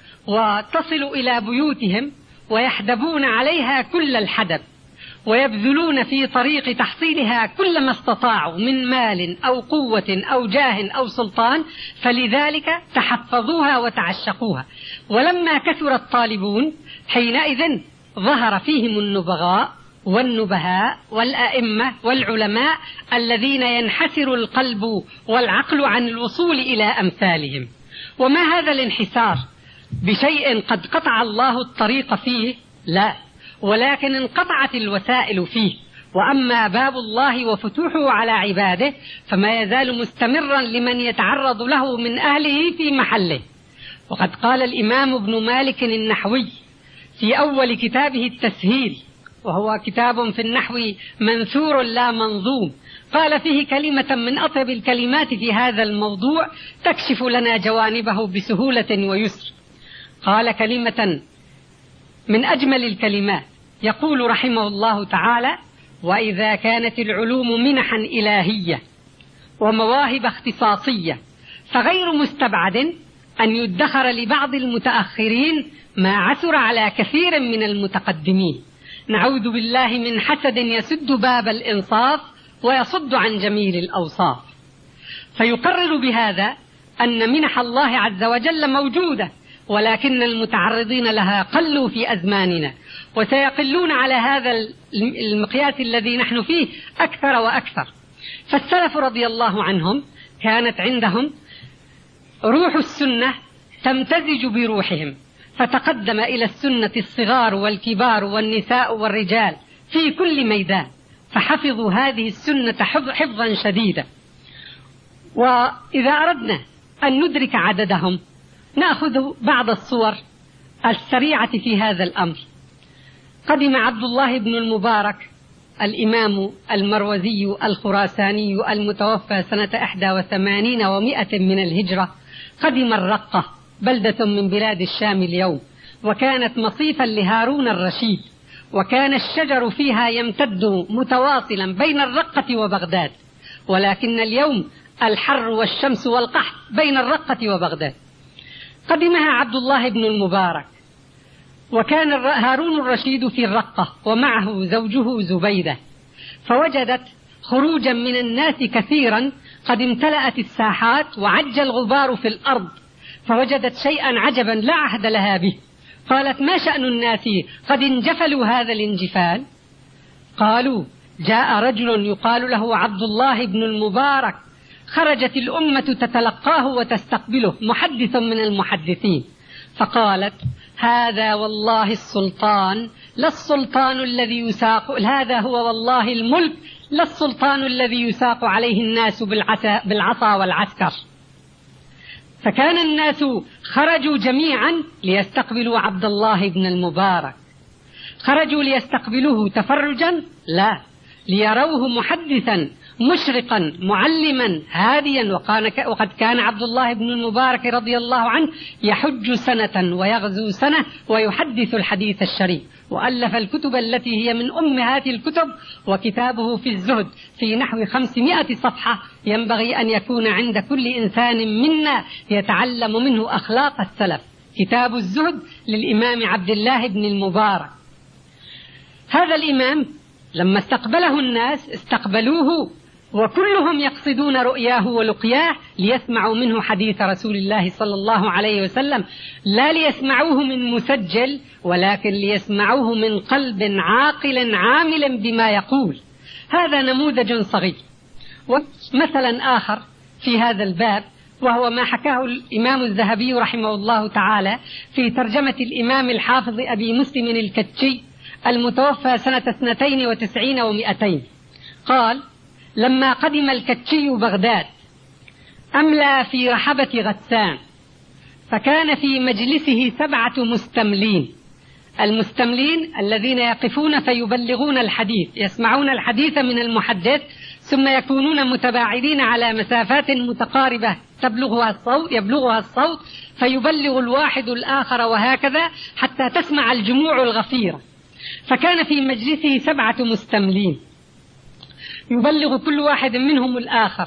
وتصل إلى بيوتهم ويحدبون عليها كل الحدب ويبذلون في طريق تحصيلها كل ما استطاعوا من مال أو قوة أو جاه أو سلطان، فلذلك تحفظوها وتعشقوها. ولما كثر الطالبون حينئذ ظهر فيهم النبغاء والنبهاء والأئمة والعلماء الذين ينحسر القلب والعقل عن الوصول إلى أمثالهم. وما هذا الانحسار بشيء قد قطع الله الطريق فيه؟ لا، ولكن انقطعت الوسائل فيه، وأما باب الله وفتوحه على عباده فما يزال مستمرا لمن يتعرض له من أهله في محله. وقد قال الإمام ابن مالك النحوي في أول كتابه التسهيل، وهو كتاب في النحو منثور لا منظوم، قال فيه كلمة من أطيب الكلمات في هذا الموضوع تكشف لنا جوانبه بسهولة ويسر. قال كلمة من أجمل الكلمات، يقول رحمه الله تعالى: وإذا كانت العلوم منحا إلهية ومواهب اختصاصية فغير مستبعد أن يدخر لبعض المتأخرين ما عثر على كثير من المتقدمين. نعوذ بالله من حسد يسد باب الإنصاف ويصد عن جميل الأوصاف. فيقرر بهذا أن منح الله عز وجل موجودة، ولكن المتعرضين لها قلوا في أزماننا، وسيقلون على هذا المقياس الذي نحن فيه أكثر وأكثر. فالسلف رضي الله عنهم كانت عندهم روح السنة تمتزج بروحهم، فتقدم إلى السنة الصغار والكبار والنساء والرجال في كل ميدان، فحفظوا هذه السنة حفظا شديدا. وإذا أردنا أن ندرك عددهم نأخذ بعض الصور السريعة في هذا الأمر. قدم عبد الله بن المبارك الإمام المروزي الخراساني المتوفى سنة 81 و100 من الهجرة، قدم الرقة، بلدة من بلاد الشام اليوم، وكانت مصيفا لهارون الرشيد، وكان الشجر فيها يمتد متواصلا بين الرقة وبغداد، ولكن اليوم الحر والشمس والقحط بين الرقة وبغداد. قدمها عبد الله بن المبارك، وكان هارون الرشيد في الرقة ومعه زوجه زبيدة، فوجدت خروجا من الناس كثيرا قد امتلأت الساحات وعج الغبار في الأرض، فوجدت شيئا عجبا لا عهد لها به. قالت: ما شأن الناس قد انجفلوا هذا الانجفال؟ قالوا: جاء رجل يقال له عبد الله بن المبارك، خرجت الأمة تتلقاه وتستقبله، محدث من المحدثين. فقالت: هذا والله السلطان، لا السلطان الذي يساق، هذا هو والله الملك، لا السلطان الذي يساق عليه الناس بالعصا والعسكر. فكان الناس خرجوا جميعا ليستقبلوا عبد الله بن المبارك. خرجوا ليستقبلوه تفرجا؟ لا، ليروه محدثا مشرقا معلما هاديا. وقد كان عبد الله بن المبارك رضي الله عنه يحج سنة ويغزو سنة ويحدث الحديث الشريف، وألف الكتب التي هي من أمهات الكتب، وكتابه في الزهد في نحو 500 صفحة ينبغي أن يكون عند كل إنسان منا يتعلم منه أخلاق السلف. كتاب الزهد للإمام عبد الله بن المبارك. هذا الإمام لما استقبله الناس استقبلوه وكلهم يقصدون رؤياه ولقياه ليسمعوا منه حديث رسول الله صلى الله عليه وسلم، لا ليسمعوه من مسجل، ولكن ليسمعوه من قلب عاقل عامل بما يقول. هذا نموذج صغير. ومثلا آخر في هذا الباب وهو ما حكاه الإمام الذهبي رحمه الله تعالى في ترجمة الإمام الحافظ أبي مسلم الكتشي المتوفى سنة 92 و200. قال: لما قدم الكتشي بغداد أملى في رحبة غسان، فكان في مجلسه 7 مستملين. المستملين الذين يقفون فيبلغون الحديث، يسمعون الحديث من المحدث ثم يكونون متباعدين على مسافات متقاربة يبلغها الصوت فيبلغ الواحد الآخر وهكذا حتى تسمع الجموع الغفيرة. فكان في مجلسه 7 مستملين يبلغ كل واحد منهم الآخر،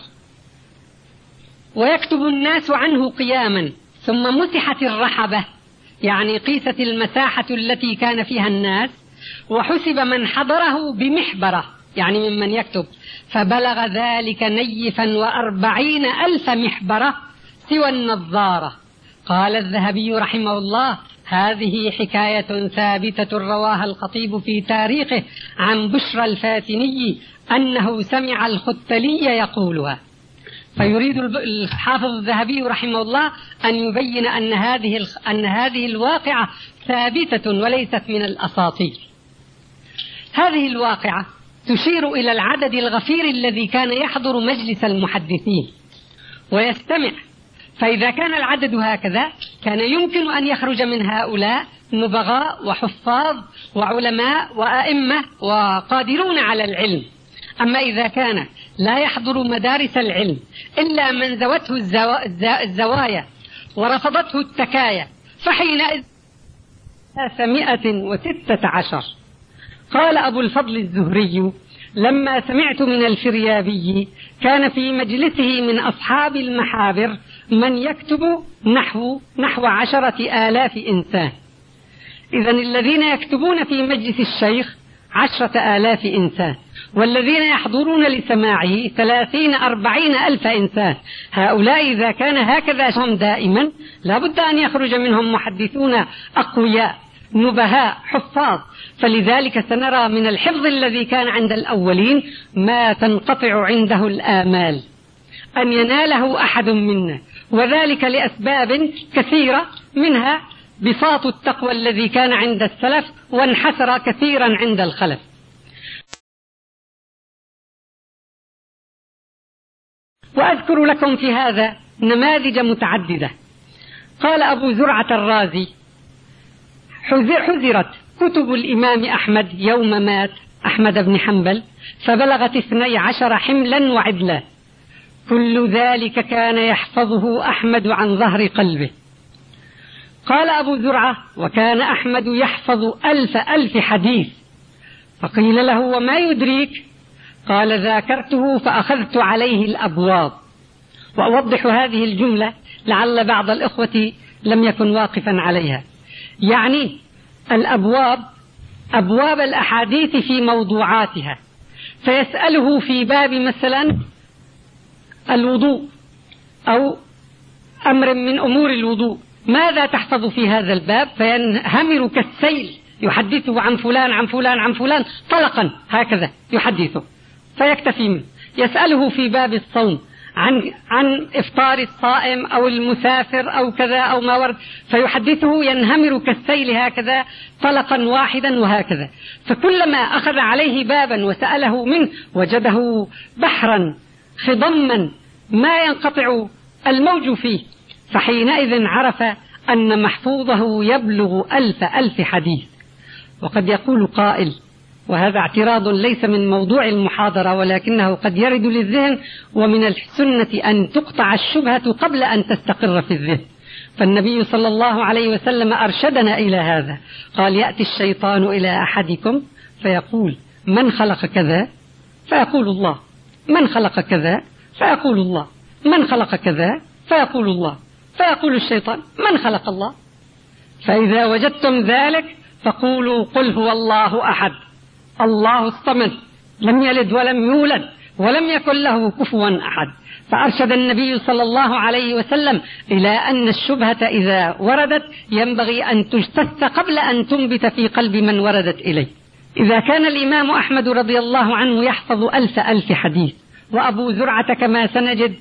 ويكتب الناس عنه قياما، ثم مسحت الرحبة، يعني قيست المساحة التي كان فيها الناس، وحسب من حضره بمحبرة، يعني ممن يكتب، فبلغ ذلك نيفا 40,000 محبرة سوى النظارة. قال الذهبي رحمه الله: هذه حكاية ثابتة رواها الخطيب في تاريخه عن بشرى الفاتني أنه سمع الختلي يقولها. فيريد الحافظ الذهبي رحمه الله أن يبين أن هذه الواقعة ثابتة وليست من الأساطير. هذه الواقعة تشير إلى العدد الغفير الذي كان يحضر مجلس المحدثين ويستمع. فإذا كان العدد هكذا كان يمكن أن يخرج من هؤلاء نبغاء وحفاظ وعلماء وأئمة وقادرون على العلم. أما إذا كان لا يحضر مدارس العلم إلا من ذوته الزوايا ورفضته التكايا، فحينئذ 316. قال أبو الفضل الزهري: لما سمعت من الفريابي كان في مجلسه من أصحاب المحابر من يكتب نحو 10,000 إنسان. إذن الذين يكتبون في مجلس الشيخ 10,000 إنسان، والذين يحضرون لسماعه 30-40,000 إنسان. هؤلاء إذا كان هكذا هم دائما لا بد أن يخرج منهم محدثون أقوياء نبهاء حفاظ. فلذلك سنرى من الحفظ الذي كان عند الأولين ما تنقطع عنده الآمال أن يناله أحد منا، وذلك لأسباب كثيرة، منها بساط التقوى الذي كان عند السلف وانحسر كثيرا عند الخلف. وأذكر لكم في هذا نماذج متعددة. قال أبو زرعة الرازي: حذرت كتب الإمام أحمد يوم مات أحمد بن حنبل فبلغت 12 حملا وعدلا، كل ذلك كان يحفظه أحمد عن ظهر قلبه. قال أبو زرعة: وكان أحمد يحفظ 1000 حديث. فقيل له: وما يدريك؟ قال: ذاكرته فأخذت عليه الأبواب. وأوضح هذه الجملة لعل بعض الإخوة لم يكن واقفا عليها. يعني الأبواب أبواب الأحاديث في موضوعاتها، فيسأله في باب مثلا الوضوء أو أمر من أمور الوضوء: ماذا تحفظ في هذا الباب؟ فينهمر كالسيل يحدثه عن فلان عن فلان عن فلان طلقا، هكذا يحدثه فيكتفي منه. يسأله في باب الصوم عن إفطار الصائم أو المسافر أو كذا أو ما ورد، فيحدثه ينهمر كالسيل هكذا طلقا واحدا وهكذا. فكلما أخذ عليه بابا وسأله منه وجده بحرا خضما ما ينقطع الموج فيه، فحينئذ عرف أن محفوظه يبلغ 1000 حديث. وقد يقول قائل، وهذا اعتراض ليس من موضوع المحاضرة ولكنه قد يرد للذهن، ومن السنة أن تقطع الشبهة قبل أن تستقر في الذهن. فالنبي صلى الله عليه وسلم أرشدنا إلى هذا، قال: يأتي الشيطان إلى أحدكم فيقول: من خلق كذا؟ فيقول الله. من خلق كذا؟ فيقول الله. من خلق كذا؟ فيقول الله. فيقول الشيطان: من خلق الله؟ فإذا وجدتم ذلك فقولوا: قل هو الله أحد الله الصمد لم يلد ولم يولد ولم يكن له كفوا أحد. فأرشد النبي صلى الله عليه وسلم إلى أن الشبهة إذا وردت ينبغي أن تجتث قبل أن تنبت في قلب من وردت إليه. إذا كان الإمام أحمد رضي الله عنه يحفظ ألف حديث، وأبو زرعة كما سنجد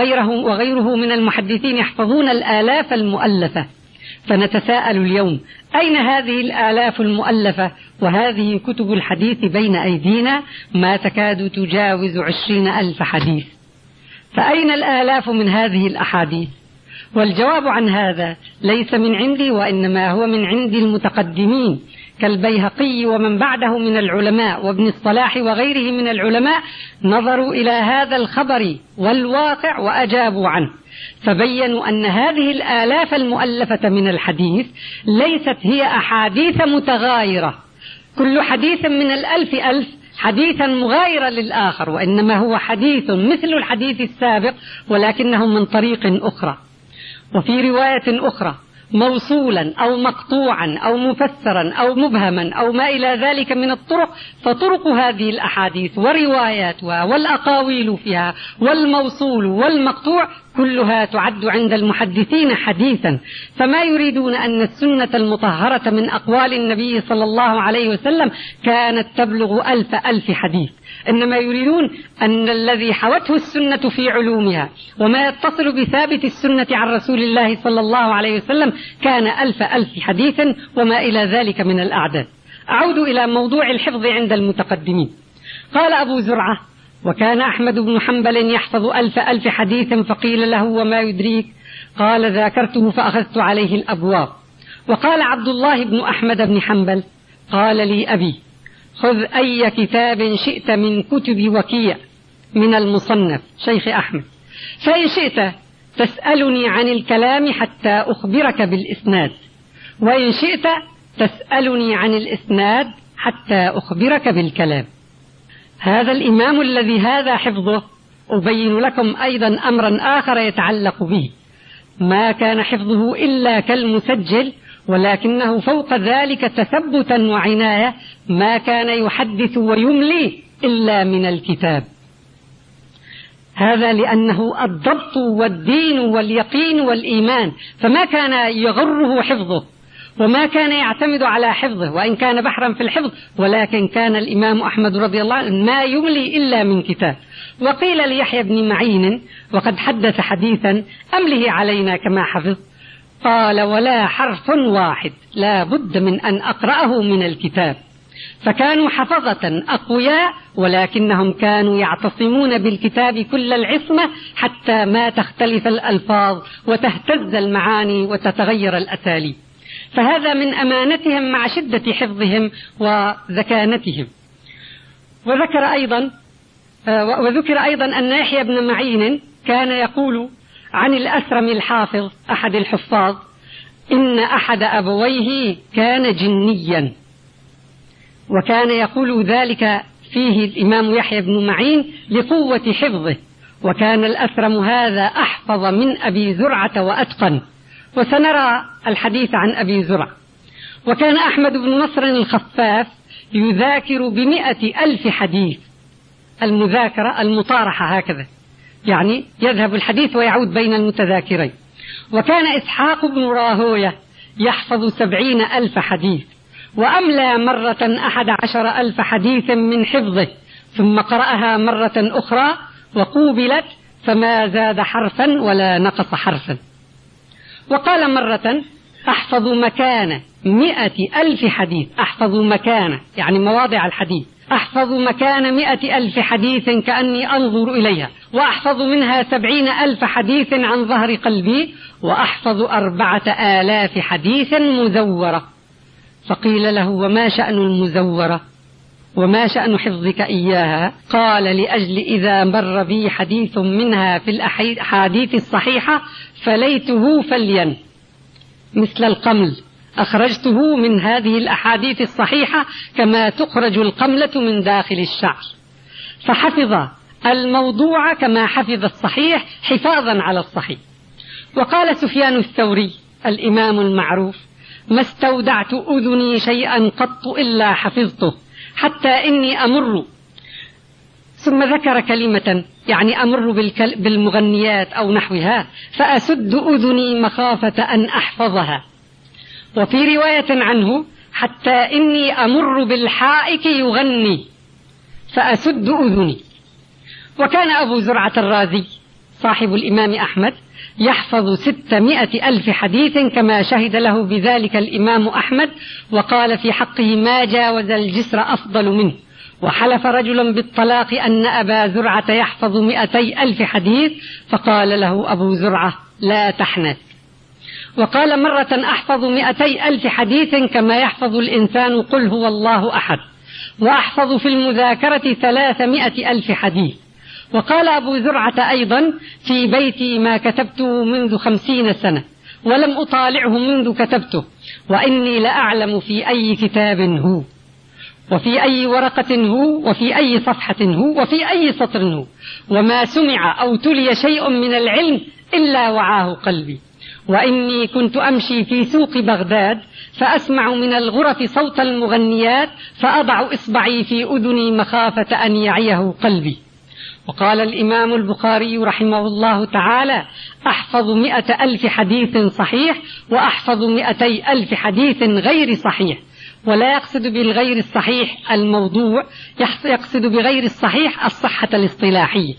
وغيره من المحدثين يحفظون الآلاف المؤلفة، فنتساءل اليوم أين هذه الآلاف المؤلفة وهذه كتب الحديث بين أيدينا ما تكاد تجاوز 20,000 حديث، فأين الآلاف من هذه الأحاديث؟ والجواب عن هذا ليس من عندي، وإنما هو من عند المتقدمين كالبيهقي ومن بعده من العلماء وابن الصلاح وغيره من العلماء، نظروا إلى هذا الخبر والواقع وأجابوا عنه، فبينوا أن هذه الآلاف المؤلفة من الحديث ليست هي أحاديث متغايرة، كل حديث من 1,000 حديثا مغايرا للآخر، وإنما هو حديث مثل الحديث السابق ولكنه من طريق أخرى، وفي رواية أخرى موصولا أو مقطوعا أو مفسرا أو مبهما أو ما إلى ذلك من الطرق. فطرق هذه الأحاديث ورواياتها والأقاويل فيها والموصول والمقطوع كلها تعد عند المحدثين حديثا، فما يريدون أن السنة المطهرة من أقوال النبي صلى الله عليه وسلم كانت تبلغ 1,000 حديث، إنما يريدون أن الذي حوته السنة في علومها وما يتصل بثابت السنة عن رسول الله صلى الله عليه وسلم كان 1,000 حديث وما إلى ذلك من الأعداد. أعود إلى موضوع الحفظ عند المتقدمين. قال أبو زرعة: وكان أحمد بن حنبل يحفظ 1,000 حديث، فقيل له: وما يدريك؟ قال: ذاكرته فأخذت عليه الأبواب. وقال عبد الله بن أحمد بن حنبل: قال لي أبي: خذ أي كتاب شئت من كتب وكيع من المصنف شيخ أحمد، فإن شئت تسألني عن الكلام حتى أخبرك بالإسناد، وإن شئت تسألني عن الإسناد حتى أخبرك بالكلام. هذا الإمام الذي هذا حفظه أبين لكم أيضا أمرا آخر يتعلق به، ما كان حفظه إلا كالمسجل، ولكنه فوق ذلك تثبتا وعناية، ما كان يحدث ويملي إلا من الكتاب. هذا لأنه الضبط والدين واليقين والإيمان، فما كان يغره حفظه وما كان يعتمد على حفظه، وإن كان بحرا في الحفظ، ولكن كان الإمام أحمد رضي الله عنه ما يملي إلا من كتاب. وقيل ليحيى بن معين وقد حدث حديثا: أمله علينا كما حفظ. قال: ولا حرف واحد لا بد من أن أقرأه من الكتاب. فكانوا حفظة أقوياء، ولكنهم كانوا يعتصمون بالكتاب كل العصمة حتى ما تختلف الألفاظ وتهتز المعاني وتتغير الأساليب، فهذا من أمانتهم مع شدة حفظهم وذكانتهم. وذكر أيضا أن يحيى بن معين كان يقول عن الأسرم الحافظ أحد الحفاظ: إن أحد أبويه كان جنيا. وكان يقول ذلك فيه الإمام يحيى بن معين لقوة حفظه، وكان الأسرم هذا أحفظ من أبي زرعة وأتقن، وسنرى الحديث عن أبي زرعة. وكان أحمد بن نصر الخفاف يذاكر ب100,000 حديث، المذاكرة المطارحة هكذا، يعني يذهب الحديث ويعود بين المتذاكرين. وكان إسحاق بن راهوية يحفظ 70,000 حديث، وأملى مرة 11,000 حديث من حفظه، ثم قرأها مرة أخرى وقوبلت فما زاد حرفا ولا نقص حرفا. وقال مرة: أحفظ مكان 100,000 حديث، أحفظ مكان يعني مواضع الحديث، أحفظ مكان 100,000 حديث كأني أنظر إليها، وأحفظ منها 70,000 حديث عن ظهر قلبي، وأحفظ 4,000 حديث مزورة. فقيل له: وما شأن المزورة؟ وما شأن حفظك إياها؟ قال: لأجل إذا مر بي حديث منها في الأحاديث الصحيحة فليته فليا مثل القمل، أخرجته من هذه الأحاديث الصحيحة كما تخرج القملة من داخل الشعر. فحفظ الموضوع كما حفظ الصحيح حفاظا على الصحيح. وقال سفيان الثوري الإمام المعروف: ما استودعت أذني شيئا قط إلا حفظته، حتى إني أمر ثم ذكر كلمة يعني أمر بالمغنيات أو نحوها فأسد أذني مخافة أن أحفظها. وفي رواية عنه حتى إني أمر بالحائك يغني فأسد أذني. وكان أبو زرعة الرازي صاحب الإمام أحمد يحفظ 600,000 حديث كما شهد له بذلك الإمام أحمد، وقال في حقه ما جاوز الجسر أفضل منه. وحلف رجل بالطلاق أن أبا زرعة يحفظ 200,000 حديث فقال له أبو زرعة لا تحنث. وقال مرة أحفظ 200,000 حديث كما يحفظ الإنسان قل هو الله أحد، وأحفظ في المذاكرة 300,000 حديث. وقال أبو زرعة أيضا في بيتي ما كتبته منذ 50 سنة ولم أطالعه منذ كتبته، وإني لأعلم في أي كتاب هو وفي أي ورقة هو وفي أي صفحة هو وفي أي سطر هو، وما سمع أو تلي شيء من العلم إلا وعاه قلبي. وإني كنت أمشي في سوق بغداد فأسمع من الغرف صوت المغنيات فأضع إصبعي في أذني مخافة أن يعيه قلبي. وقال الإمام البخاري رحمه الله تعالى أحفظ 100,000 حديث صحيح وأحفظ 200,000 حديث غير صحيح. ولا يقصد بالغير الصحيح الموضوع، يقصد بغير الصحيح الصحة الاصطلاحية.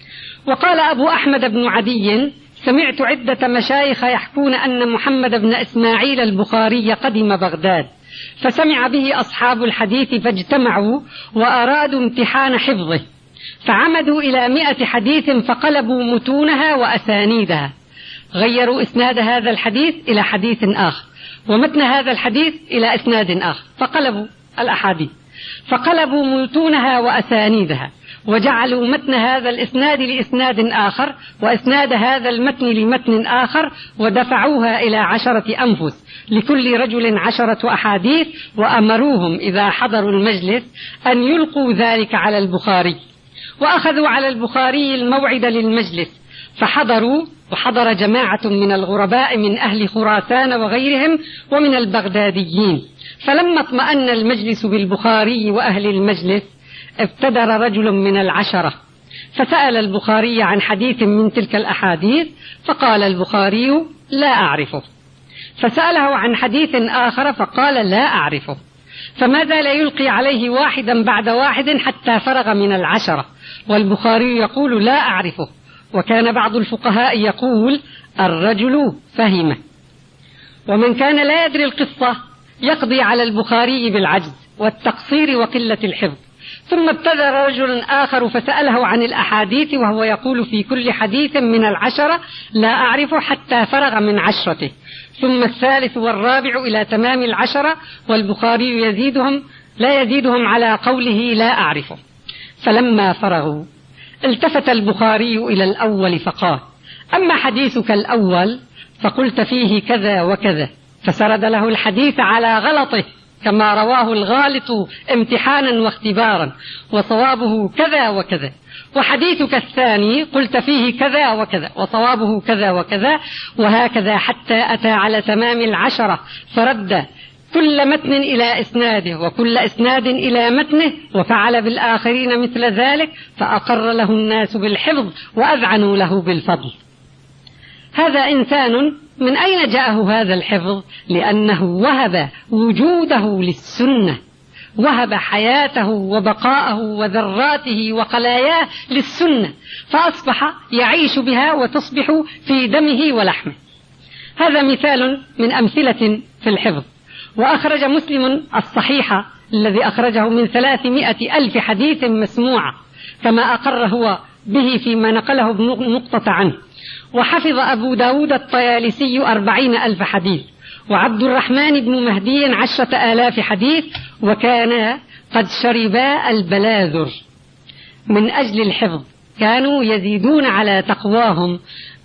وقال أبو أحمد بن عدي سمعت عدة مشايخ يحكون أن محمد بن إسماعيل البخاري قدم بغداد فسمع به أصحاب الحديث فاجتمعوا وأرادوا امتحان حفظه، فعمدوا إلى 100 حديث فقلبوا متونها وأسانيدها، غيروا إسناد هذا الحديث إلى حديث آخر ومتن هذا الحديث إلى إسناد آخر، فقلبوا الأحاديث فقلبوا متونها وأسانيدها، وجعلوا متن هذا الإسناد لإسناد آخر وإسناد هذا المتن لمتن آخر، ودفعوها إلى 10 أنفس لكل رجل 10 أحاديث، وأمروهم إذا حضروا المجلس أن يلقوا ذلك على البخاري. وأخذوا على البخاري الموعد للمجلس فحضروا، وحضر جماعة من الغرباء من أهل خراسان وغيرهم ومن البغداديين. فلما اطمأن المجلس بالبخاري وأهل المجلس ابتدر رجل من 10 فسأل البخاري عن حديث من تلك الأحاديث فقال البخاري لا أعرفه، فسأله عن حديث آخر فقال لا أعرفه، فما زال يلقي عليه واحدا بعد واحد حتى فرغ من 10 والبخاري يقول لا أعرفه. وكان بعض الفقهاء يقول الرجل فهمه. ومن كان لا يدري القصة يقضي على البخاري بالعجز والتقصير وقلة الحفظ. ثم ابتدر رجل آخر فسأله عن الأحاديث وهو يقول في كل حديث من 10 لا أعرف حتى فرغ من 10، ثم الثالث والرابع إلى تمام 10 والبخاري لا يزيدهم على قوله لا أعرفه. فلما فرغوا التفت البخاري إلى الأول فقال أما حديثك الأول فقلت فيه كذا وكذا، فسرد له الحديث على غلطه كما رواه الغالط امتحانا واختبارا وصوابه كذا وكذا. وحديثك الثاني قلت فيه كذا وكذا وصوابه كذا وكذا، وهكذا حتى أتى على تمام 10 فرد كل متن إلى إسناده وكل إسناد إلى متنه، وفعل بالآخرين مثل ذلك، فأقر له الناس بالحفظ وأذعنوا له بالفضل. هذا إنسان من أين جاءه هذا الحفظ؟ لأنه وهب وجوده للسنة، وهب حياته وبقاءه وذراته وقلاياه للسنة، فأصبح يعيش بها وتصبح في دمه ولحمه. هذا مثال من أمثلة في الحفظ. وأخرج مسلم الصحيح الذي أخرجه من 300,000 حديث مسموعة كما أقر هو به فيما نقله ابن نقطة عنه. وحفظ أبو داود الطيالسي 40,000 حديث، وعبد الرحمن بن مهدي 10,000 حديث، وكان قد شربا البلاذر من أجل الحفظ. كانوا يزيدون على تقواهم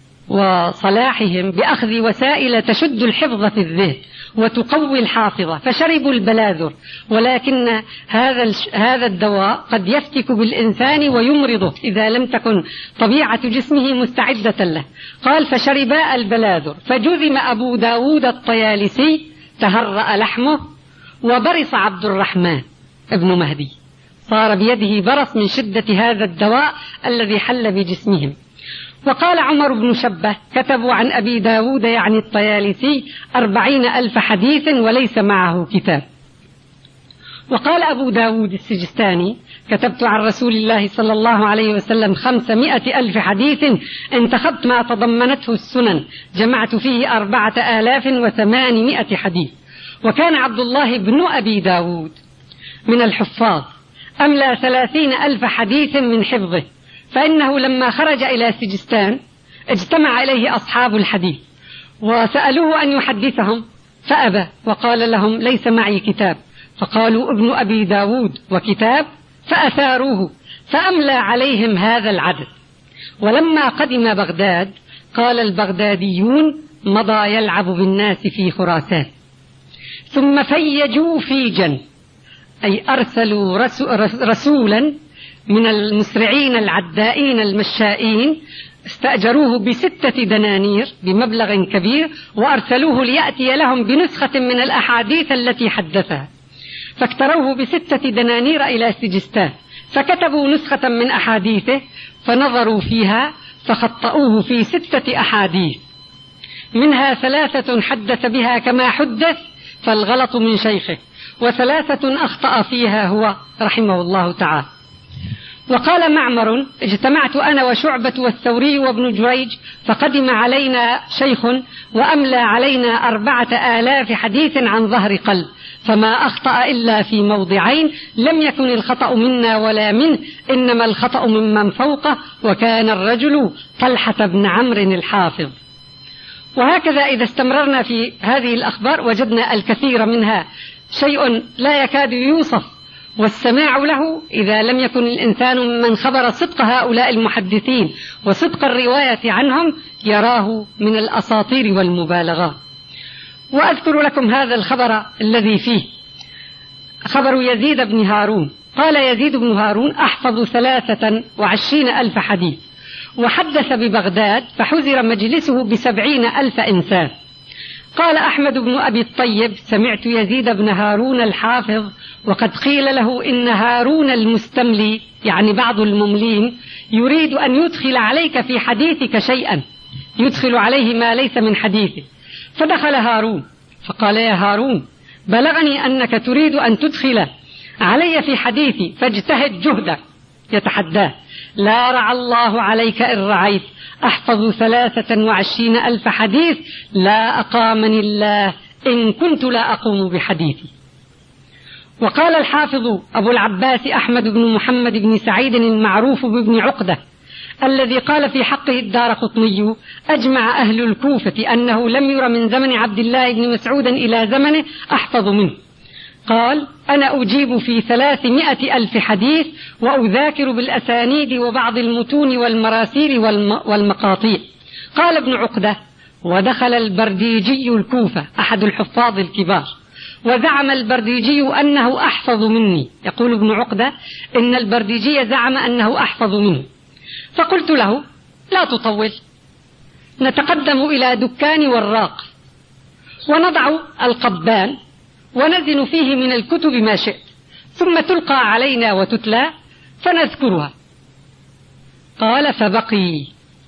وصلاحهم بأخذ وسائل تشد الحفظ في الذهن وتقوي الحافظة، فشربوا البلاذر. ولكن هذا الدواء قد يفتك بالإنسان ويمرضه إذا لم تكن طبيعة جسمه مستعدة له. قال فشربا البلاذر، فجذم أبو داود الطيالسي تهرأ لحمه، وبرص عبد الرحمن ابن مهدي صار بيده برص من شدة هذا الدواء الذي حل بجسمهم. وقال عمر بن شبة: كتبوا عن أبي داود يعني الطيالسي 40,000 حديث وليس معه كتاب. وقال أبو داود السجستاني: كتبت عن رسول الله صلى الله عليه وسلم 500,000 حديث، انتخبت ما تضمنته السنن، جمعت فيه 4,800 حديث. وكان عبد الله بن أبي داود من الحفاظ، أملى 30,000 حديث من حفظه، فإنه لما خرج إلى سجستان اجتمع إليه أصحاب الحديث وسألوه أن يحدثهم فأبى، وقال لهم: ليس معي كتاب. فقالوا: ابن أبي داود وكتاب؟ فأثاروه فأملى عليهم هذا العدد. ولما قدم بغداد قال البغداديون: مضى يلعب بالناس في خراسان. ثم فيجوا فيجا، أي أرسلوا رسولا من المسرعين العدائين المشائين، استأجروه ب6 دنانير بمبلغ كبير، وأرسلوه ليأتي لهم بنسخة من الأحاديث التي حدثها، فاكتروه ب6 دنانير إلى سجستان، فكتبوا نسخة من أحاديثه فنظروا فيها فخطأوه في 6 أحاديث، منها 3 حدث بها كما حدث فالغلط من شيخه، و3 أخطأ فيها هو رحمه الله تعالى. وقال معمر: اجتمعت أنا وشعبة والثوري وابن جريج، فقدم علينا شيخ وأملى علينا 4,000 حديث عن ظهر قلب، فما أخطأ إلا في موضعين، لم يكن الخطأ منا ولا منه، إنما الخطأ ممن فوقه، وكان الرجل طلحة بن عمرو الحافظ. وهكذا إذا استمررنا في هذه الأخبار وجدنا الكثير منها شيء لا يكاد يوصف، والسماع له إذا لم يكن الإنسان ممن خبر صدق هؤلاء المحدثين وصدق الرواية عنهم يراه من الأساطير والمبالغات. وأذكر لكم هذا الخبر الذي فيه خبر يزيد بن هارون. قال يزيد بن هارون: أحفظ 23,000 حديث، وحدث ببغداد فحزر مجلسه ب70,000 إنسان. قال أحمد بن أبي الطيب: سمعت يزيد بن هارون الحافظ وقد قيل له إن هارون المستملي، يعني بعض المملين، يريد أن يدخل عليك في حديثك شيئا، يدخل عليه ما ليس من حديثه. فدخل هارون فقال: يا هارون، بلغني أنك تريد أن تدخل علي في حديثي، فاجتهد جهدك. يتحداه: لا رعى الله عليك إن رعيت، أحفظ 23,000 حديث، لا أقامني الله إن كنت لا أقوم بحديثي. وقال الحافظ أبو العباس أحمد بن محمد بن سعيد المعروف بابن عقدة، الذي قال في حقه الدارقطني: أجمع أهل الكوفة أنه لم ير من زمن عبد الله بن مسعود إلى زمنه أحفظ منه. قال: أنا أجيب في 300,000 حديث، وأذاكر بالأسانيد وبعض المتون والمراسيل والمقاطيع. قال ابن عقدة: ودخل البرديجي الكوفة، أحد الحفاظ الكبار، وزعم البرديجي أنه أحفظ مني. يقول ابن عقدة إن البرديجي زعم أنه أحفظ منه. فقلت له: لا تطول، نتقدم إلى دكان وراق ونضع القبان ونزن فيه من الكتب ما شئت، ثم تلقى علينا وتتلى فنذكرها. قال: فبقي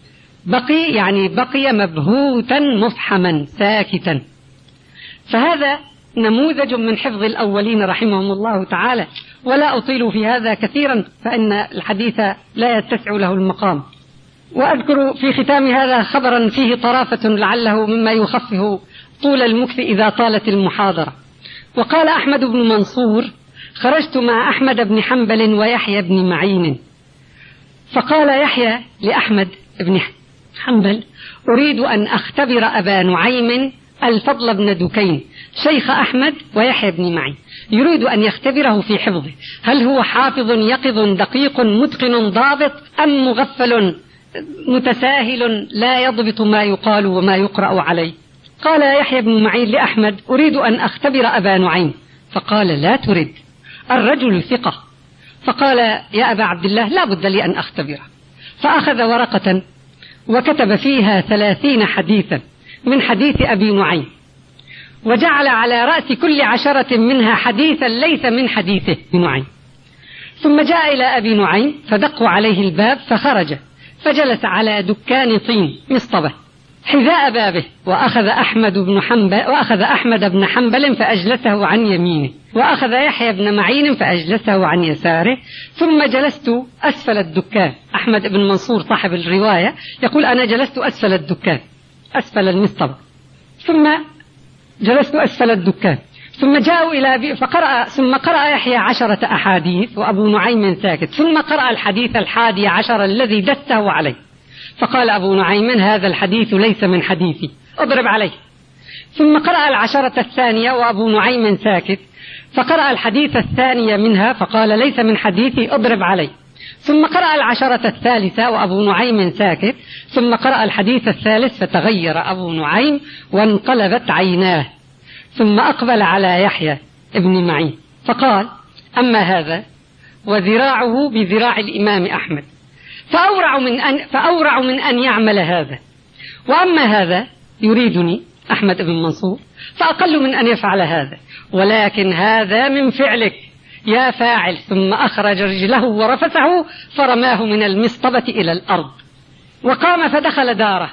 يعني بقي مبهوتا مفحما ساكتا. فهذا نموذج من حفظ الأولين رحمهم الله تعالى، ولا أطيل في هذا كثيرا فإن الحديث لا يتسع له المقام. وأذكر في ختام هذا خبرا فيه طرافة لعله مما يخفف طول المكث إذا طالت المحاضرة. وقال أحمد بن منصور: خرجت مع أحمد بن حنبل ويحيى بن معين، فقال يحيى لأحمد بن حنبل: أريد أن أختبر أبا نعيم الفضل بن دكين شيخ أحمد ويحيى بن معين، يريد أن يختبره في حفظه، هل هو حافظ يقظ دقيق متقن ضابط، أم مغفل متساهل لا يضبط ما يقال وما يقرأ عليه. قال يحيى بن معين لأحمد: أريد أن أختبر أبا نعيم. فقال: لا ترد، الرجل ثقة. فقال: يا أبا عبد الله، لا بد لي أن أختبره. فأخذ ورقة وكتب فيها 30 حديثا من حديث أبي نعيم، وجعل على رأس كل 10 منها حديثا ليس من حديثه بنعيم. ثم جاء إلى أبي نعيم فدقوا عليه الباب فخرج، فجلس على دكان طين مصطبة حذاء بابه، وأخذ أحمد بن حنبل فأجلسه عن يمينه، وأخذ يحيى بن معين فأجلسه عن يساره، ثم جلست أسفل الدكان. أحمد بن منصور صاحب الرواية يقول أنا جلست أسفل الدكان، أسفل المصطبة، ثم جلست أسفل الدكان، ثم جاءوا إلى ثم قرأ يحيى 10 أحاديث وأبو نعيم ساكت، ثم قرأ الحديث 11 الذي دسه عليه، فقال أبو نعيم هذا الحديث ليس من حديثي اضرب عليه. ثم قرأ 10 الثانية وأبو نعيم ساكت، فقرأ الحديث 2 منها فقال ليس من حديثي اضرب عليه. ثم قرأ 10 الثالثة وأبو نعيم ساكت، ثم قرأ الحديث 3 فتغير أبو نعيم وانقلبت عيناه، ثم أقبل على يحيى ابن معين فقال أما هذا وذراعه بذراع الإمام أحمد فأورع من أن يعمل هذا، وأما هذا يريدني أحمد بن منصور فأقل من أن يفعل هذا، ولكن هذا من فعلك يا فاعل. ثم أخرج رجله ورفسه فرماه من المصطبة إلى الأرض، وقام فدخل داره،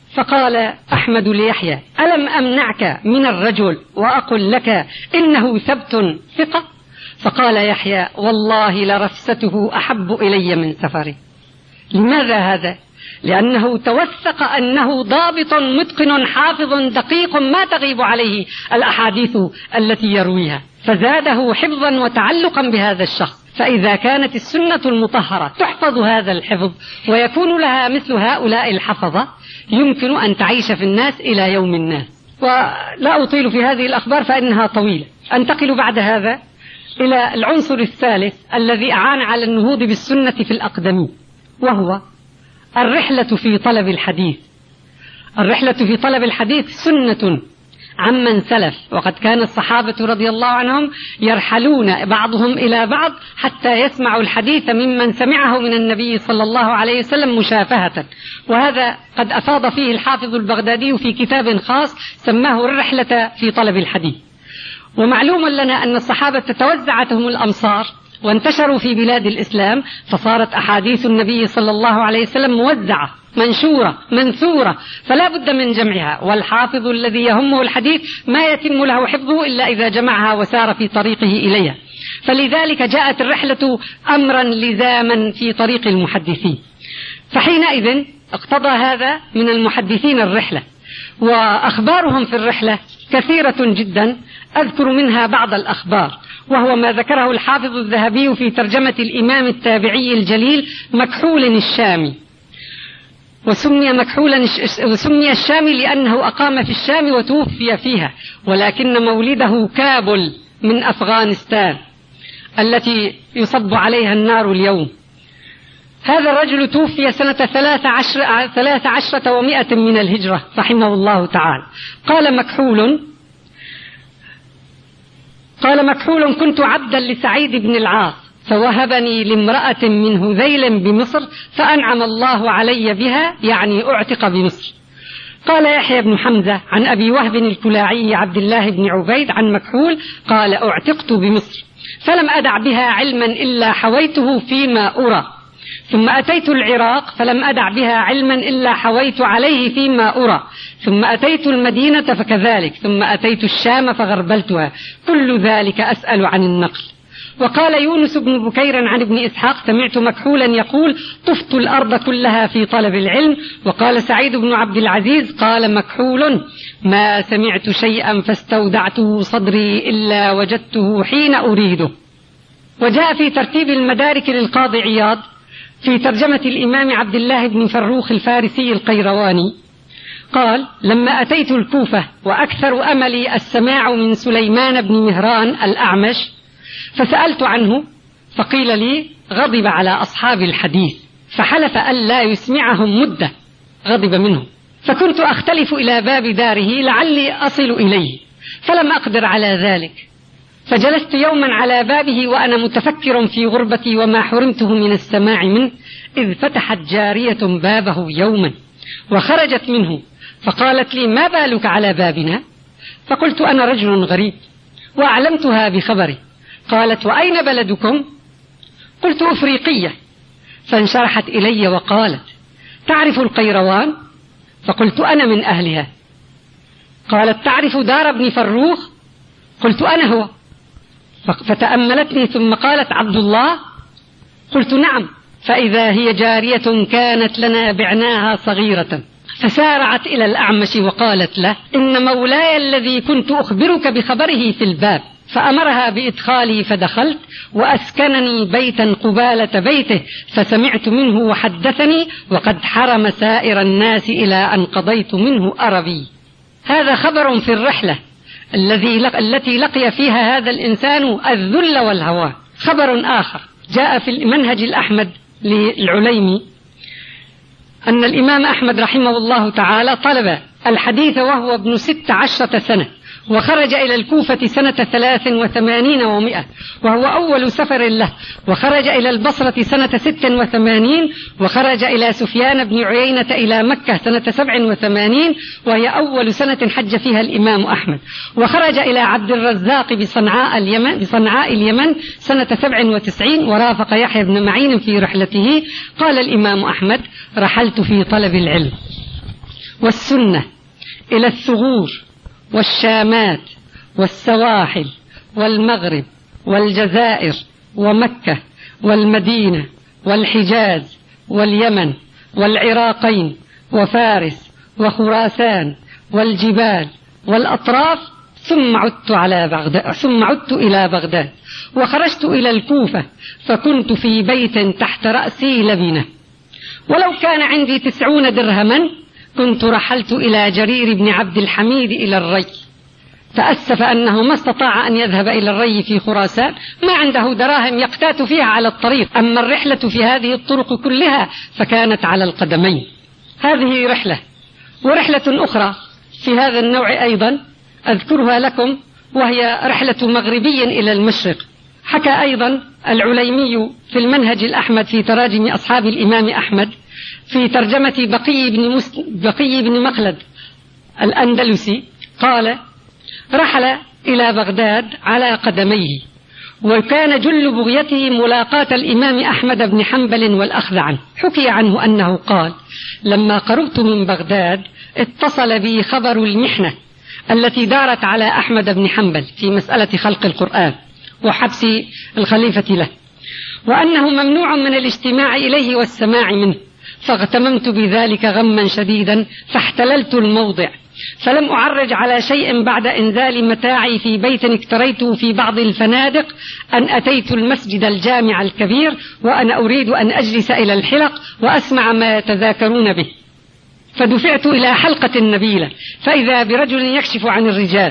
فقال أحمد ليحيى ألم أمنعك من الرجل وأقل لك إنه ثبت ثقة؟ فقال يحيى والله لرفسته أحب إلي من سفري. لماذا هذا؟ لأنه توثق أنه ضابط متقن حافظ دقيق ما تغيب عليه الأحاديث التي يرويها، فزاده حفظا وتعلقا بهذا الشخص. فإذا كانت السنة المطهرة تحفظ هذا الحفظ ويكون لها مثل هؤلاء الحفظة يمكن أن تعيش في الناس إلى يوم الناس. ولا أطيل في هذه الأخبار فإنها طويلة. أنتقل بعد هذا إلى العنصر الثالث الذي أعان على النهوض بالسنة في الأقدمين، وهو الرحلة في طلب الحديث. الرحلة في طلب الحديث سنة عمن سلف، وقد كان الصحابة رضي الله عنهم يرحلون بعضهم إلى بعض حتى يسمعوا الحديث ممن سمعه من النبي صلى الله عليه وسلم مشافهة، وهذا قد أفاض فيه الحافظ البغدادي في كتاب خاص سماه الرحلة في طلب الحديث. ومعلوم لنا أن الصحابة توزعتهم الأمصار وانتشروا في بلاد الإسلام، فصارت أحاديث النبي صلى الله عليه وسلم موزعة منشورة منثورة، فلا بد من جمعها، والحافظ الذي يهمه الحديث ما يتم له حفظه إلا إذا جمعها وسار في طريقه إليها. فلذلك جاءت الرحلة أمرا لزاما في طريق المحدثين، فحينئذ اقتضى هذا من المحدثين الرحلة، وأخبارهم في الرحلة كثيرة جدا، أذكر منها بعض الأخبار، وهو ما ذكره الحافظ الذهبي في ترجمة الإمام التابعي الجليل مكحول الشامي. وسمي الشامي لأنه أقام في الشام وتوفي فيها، ولكن مولده كابل من أفغانستان التي يصب عليها النار اليوم. هذا الرجل توفي سنة 13 و100 من الهجرة رحمه الله تعالى. قال مكحول كنت عبدا لسعيد بن العاص فوهبني لامرأة من هذيل بمصر فأنعم الله علي بها، يعني أعتق بمصر. قال يحيى بن حمزة عن أبي وهب الكلاعي عبد الله بن عبيد عن مكحول قال أعتقت بمصر فلم أدع بها علما إلا حويته فيما أرى، ثم أتيت العراق فلم أدع بها علما إلا حويت عليه فيما أرى، ثم أتيت المدينة فكذلك، ثم أتيت الشام فغربلتها، كل ذلك أسأل عن النقل. وقال يونس بن بكير عن ابن إسحاق سمعت مكحولا يقول طفت الأرض كلها في طلب العلم. وقال سعيد بن عبد العزيز قال مكحول ما سمعت شيئا فاستودعته صدري إلا وجدته حين أريده. وجاء في ترتيب المدارك للقاضي عياض في ترجمة الإمام عبد الله بن فروخ الفارسي القيرواني قال لما أتيت الكوفة وأكثر أملي السماع من سليمان بن مهران الأعمش فسألت عنه فقيل لي غضب على أصحاب الحديث فحلف ألا يسمعهم مدة، غضب منهم، فكنت أختلف إلى باب داره لعلي أصل إليه فلم أقدر على ذلك، فجلست يوما على بابه وأنا متفكر في غربتي وما حرمته من السماع منه، إذ فتحت جارية بابه يوما وخرجت منه فقالت لي ما بالك على بابنا؟ فقلت أنا رجل غريب وأعلمتها بخبري. قالت وأين بلدكم؟ جارية أفريقية، فانشرحت إلي وقالت: تعرف القيروان؟ فقلت: أنا من أهلها. قالت: تعرف دار ابن فروخ؟ قلت: أنا هو. فتأملتني ثم قالت: عبد الله؟ قلت: نعم. فإذا هي جارية كانت لنا بعناها صغيرة، فسارعت إلى الأعمش وقالت له: إن مولاي الذي كنت أخبرك بخبره في الباب. فأمرها بإدخالي، فدخلت وأسكنني بيتا قبالة بيته، فسمعت منه وحدثني، وقد حرم سائر الناس إلى أن قضيت منه أربي. هذا خبر في الرحلة التي لقي فيها هذا الإنسان الذل والهوان. خبر آخر جاء في المنهج الأحمد للعليمي أن الإمام أحمد رحمه الله تعالى طلب الحديث وهو ابن 16 سنة، وخرج إلى الكوفة سنة 83 و100، وهو أول سفر له، وخرج إلى البصرة سنة 86، وخرج إلى سفيان بن عيينة إلى مكة سنة 87، وهي أول سنة حج فيها الإمام أحمد، وخرج إلى عبد الرزاق بصنعاء اليمن سنة 97، ورافق يحيى بن معين في رحلته. قال الإمام أحمد: رحلت في طلب العلم والسنة إلى الثغور والشامات والسواحل والمغرب والجزائر ومكة والمدينة والحجاز واليمن والعراقين وفارس وخراسان والجبال والأطراف، ثم عدت إلى بغداد، وخرجت إلى الكوفة، فكنت في بيت تحت رأسي لبنة، ولو كان عندي 90 درهما كنت رحلت إلى جرير بن عبد الحميد إلى الري. تأسف أنه ما استطاع أن يذهب إلى الري في خراسان، ما عنده دراهم يقتات فيها على الطريق، أما الرحلة في هذه الطرق كلها فكانت على القدمين. هذه رحلة. ورحلة أخرى في هذا النوع أيضا أذكرها لكم، وهي رحلة مغربي إلى المشرق. حكى أيضا العليمي في المنهج الأحمد في تراجم أصحاب الإمام أحمد في ترجمة بقي بن مخلد الأندلسي، قال: رحل إلى بغداد على قدميه، وكان جل بغيته ملاقاة الإمام أحمد بن حنبل والأخذ عنه. حكي عنه أنه قال: لما قربت من بغداد اتصل بي خبر المحنة التي دارت على أحمد بن حنبل في مسألة خلق القرآن وحبس الخليفة له، وأنه ممنوع من الاجتماع إليه والسماع منه، فاغتممت بذلك غما شديدا، فاحتللت الموضع، فلم أعرج على شيء بعد إنزال متاعي في بيت اكتريته في بعض الفنادق، أن أتيت المسجد الجامع الكبير وأنا أريد أن أجلس إلى الحلق وأسمع ما يتذاكرون به، فدفعت إلى حلقة نبيلة، فإذا برجل يكشف عن الرجال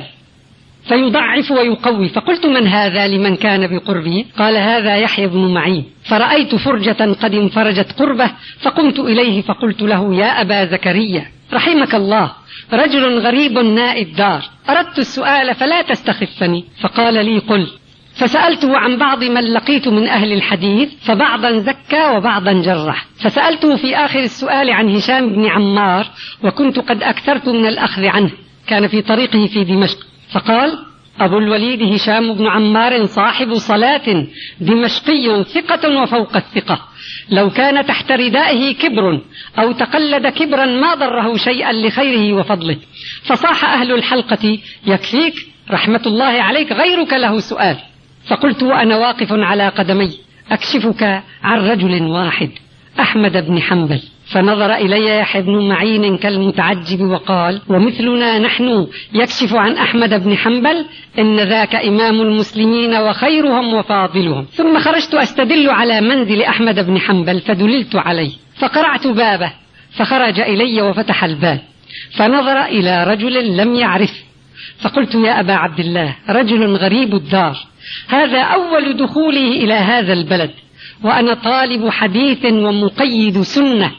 فيضعف ويقوي، فقلت: من هذا لمن كان بقربه؟ قال: هذا يحيى بن معين. فرأيت فرجة قد انفرجت قربه، فقمت إليه فقلت له: يا أبا زكريا رحمك الله، رجل غريب نائي الدار، أردت السؤال فلا تستخفني. فقال لي: قل. فسألته عن بعض من لقيت من أهل الحديث، فبعضا زكى وبعضا جرح، فسألته في آخر السؤال عن هشام بن عمار، وكنت قد أكثرت من الأخذ عنه، كان في طريقه في دمشق، فقال: أبو الوليد هشام بن عمار صاحب صلاة، دمشقي ثقة وفوق الثقة، لو كان تحت ردائه كبر أو تقلد كبرا ما ضره شيئا لخيره وفضله. فصاح أهل الحلقة: يكفيك رحمة الله عليك، غيرك له سؤال. فقلت وأنا واقف على قدمي: أكشفك عن رجل واحد، أحمد بن حنبل. فنظر إلي يحيى بن معين كالمتعجب وقال: ومثلنا نحن يكشف عن أحمد بن حنبل؟ إن ذاك إمام المسلمين وخيرهم وفاضلهم. ثم خرجت أستدل على منزل أحمد بن حنبل، فدللت عليه، فقرعت بابه، فخرج إلي وفتح الباب، فنظر إلى رجل لم يعرف، فقلت: يا أبا عبد الله، رجل غريب الدار، هذا أول دخوله إلى هذا البلد، وأنا طالب حديث ومقيد سنة،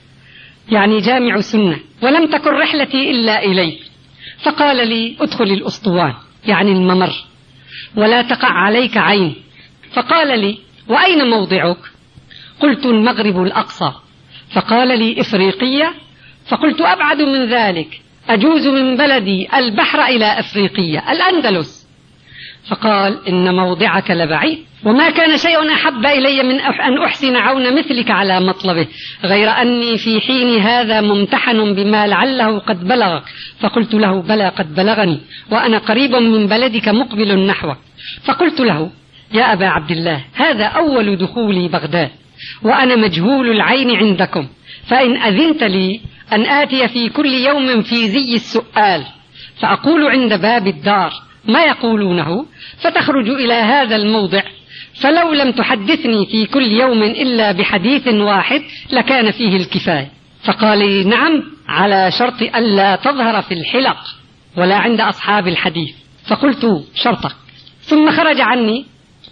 يعني جامع سنة، ولم تكن رحلتي إلا إليك. فقال لي: ادخل الأسطوان، يعني الممر، ولا تقع عليك عين. فقال لي: وأين موضعك؟ قلت: المغرب الأقصى. فقال لي: إفريقية؟ فقلت: أبعد من ذلك، أجوز من بلدي البحر إلى إفريقية، الأندلس. فقال: إن موضعك لبعيد، وما كان شيء أحب إلي من أن أحسن عون مثلك على مطلبه، غير أني في حين هذا ممتحن بما لعله قد بلغك. فقلت له: بلى قد بلغني، وأنا قريب من بلدك مقبل نحوك. فقلت له: يا أبا عبد الله، هذا أول دخولي بغداد، وأنا مجهول العين عندكم، فإن أذنت لي أن آتي في كل يوم في زي السؤال فأقول عند باب الدار ما يقولونه، فتخرج إلى هذا الموضع، فلو لم تحدثني في كل يوم إلا بحديث واحد لكان فيه الكفاية. فقال لي: نعم، على شرط ألا تظهر في الحلق ولا عند أصحاب الحديث. فقلت: شرطك. ثم خرج عني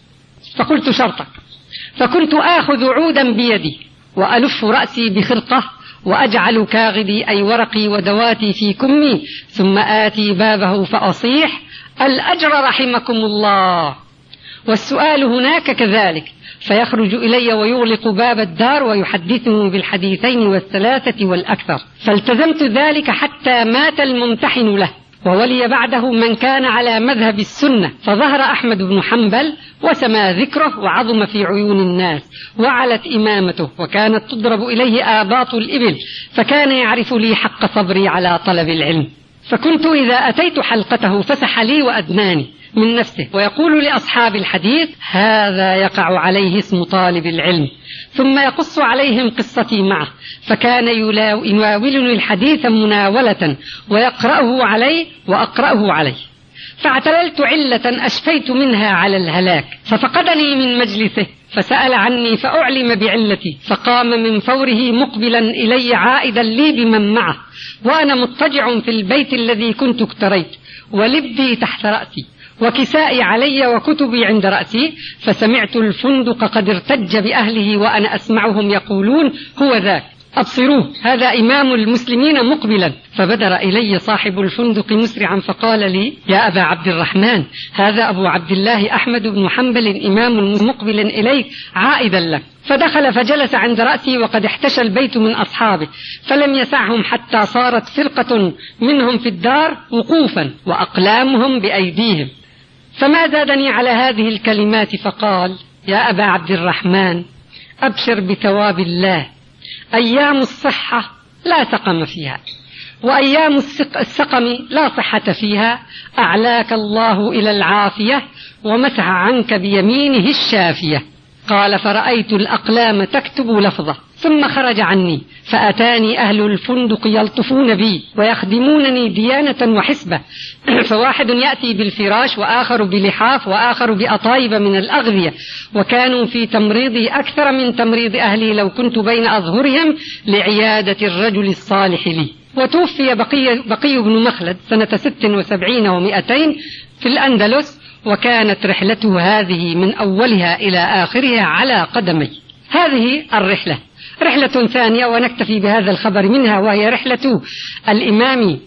فقلت: شرطك. فكنت آخذ عودا بيدي وألف رأسي بخرقة وأجعل كاغدي أي ورقي ودواتي في كمي، ثم آتي بابه فأصيح: الأجر رحمكم الله، والسؤال هناك كذلك. فيخرج إلي ويغلق باب الدار ويحدثني بالحديثين والثلاثة والأكثر. فالتزمت ذلك حتى مات الممتحن له، وولي بعده من كان على مذهب السنة، فظهر أحمد بن حنبل وسما ذكره وعظم في عيون الناس، وعلت إمامته، وكانت تضرب إليه آباط الإبل، فكان يعرف لي حق صبري على طلب العلم. فكنت إذا أتيت حلقته فسح لي وأدناني من نفسه، ويقول لأصحاب الحديث: هذا يقع عليه اسم طالب العلم، ثم يقص عليهم قصتي معه، فكان يناولني الحديث مناولة، ويقرأه علي وأقرأه عليه. فاعتللت علة أشفيت منها على الهلاك، ففقدني من مجلسه، فسأل عني فأعلم بعلتي، فقام من فوره مقبلا إلي عائدا لي بمن معه، وأنا مضطجع في البيت الذي كنت اكتريت، ولبي تحت رأسي، وكسائي علي، وكتبي عند رأسي. فسمعت الفندق قد ارتج بأهله وأنا أسمعهم يقولون: هو ذاك، أبصروه، هذا إمام المسلمين مقبلا. فبدر إلي صاحب الفندق مسرعا فقال لي: يا أبا عبد الرحمن، هذا أبو عبد الله أحمد بن حنبل إمام مقبل إليك عائدا لك. فدخل فجلس عند رأسي، وقد احتشى البيت من أصحابه، فلم يسعهم حتى صارت فرقة منهم في الدار وقوفا وأقلامهم بأيديهم. فما زادني على هذه الكلمات، فقال: يا أبا عبد الرحمن، أبشر بثواب الله، أيام الصحة لا سقم فيها، وأيام السقم لا صحة فيها، أعلاك الله إلى العافية ومسح عنك بيمينه الشافية. قال: فرأيت الأقلام تكتب لفظه، ثم خرج عني، فأتاني أهل الفندق يلطفون بي ويخدمونني ديانة وحسبة، فواحد يأتي بالفراش، وآخر بلحاف، وآخر بأطايب من الأغذية، وكانوا في تمريضي أكثر من تمريض أهلي لو كنت بين أظهرهم لعيادة الرجل الصالح لي. وتوفي بقي بن مخلد سنة 76 و200 في الأندلس، وكانت رحلته هذه من أولها إلى آخرها على قدمي. هذه الرحلة. رحلة ثانية ونكتفي بهذا الخبر منها، وهي رحلة الإمام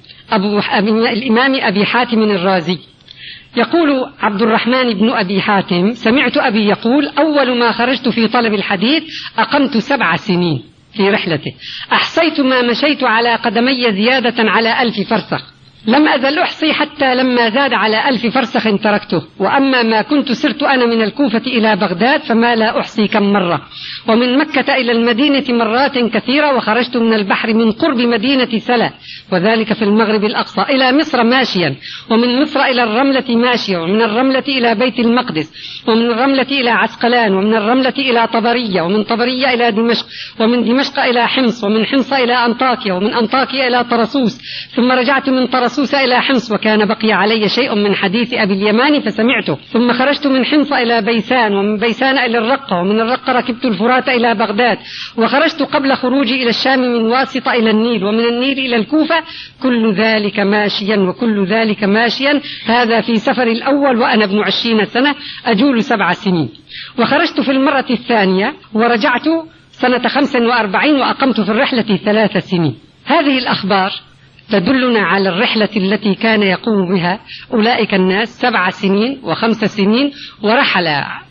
أبي حاتم الرازي. يقول عبد الرحمن بن أبي حاتم: سمعت أبي يقول: أول ما خرجت في طلب الحديث أقمت 7 سنين في رحلته، أحصيت ما مشيت على قدمي زيادة على 1000 فرسخ، لم أزل أحصي حتى لما زاد على 1000 فرسخ تركته. وأما ما كنت سرت أنا من الكوفة إلى بغداد فما لا أحصي كم مرة، ومن مكة إلى المدينة مرات كثيرة، وخرجت من البحر من قرب مدينة سلا، وذلك في المغرب الأقصى، إلى مصر ماشيا، ومن مصر إلى الرملة ماشيا، ومن الرملة إلى بيت المقدس، ومن الرملة إلى عسقلان، ومن الرملة إلى طبرية، ومن طبرية إلى دمشق، ومن دمشق إلى حمص، ومن حمص إلى أنطاكيا، ومن أنطاكيا إلى طرسوس، ثم رجعت من طرسوس إلى حمص، وكان بقي علي شيء من حديث أبي اليمان فسمعته، ثم خرجت من حمص إلى بيسان، ومن بيسان إلى الرقة، ومن الرقة ركبت الفرات إلى بغداد، وخرجت قبل خروجي إلى الشام من واسطة إلى النيل، ومن النيل إلى الكوفة، كل ذلك ماشيا وكل ذلك ماشيا. هذا في سفر الأول وأنا ابن 20 سنة أجول 7 سنين. وخرجت في المرة الثانية ورجعت سنة 45 وأقمت في الرحلة 3 سنين. هذه الأخبار تدلنا على الرحلة التي كان يقوم بها أولئك الناس 7 سنين و5 سنين، ورحل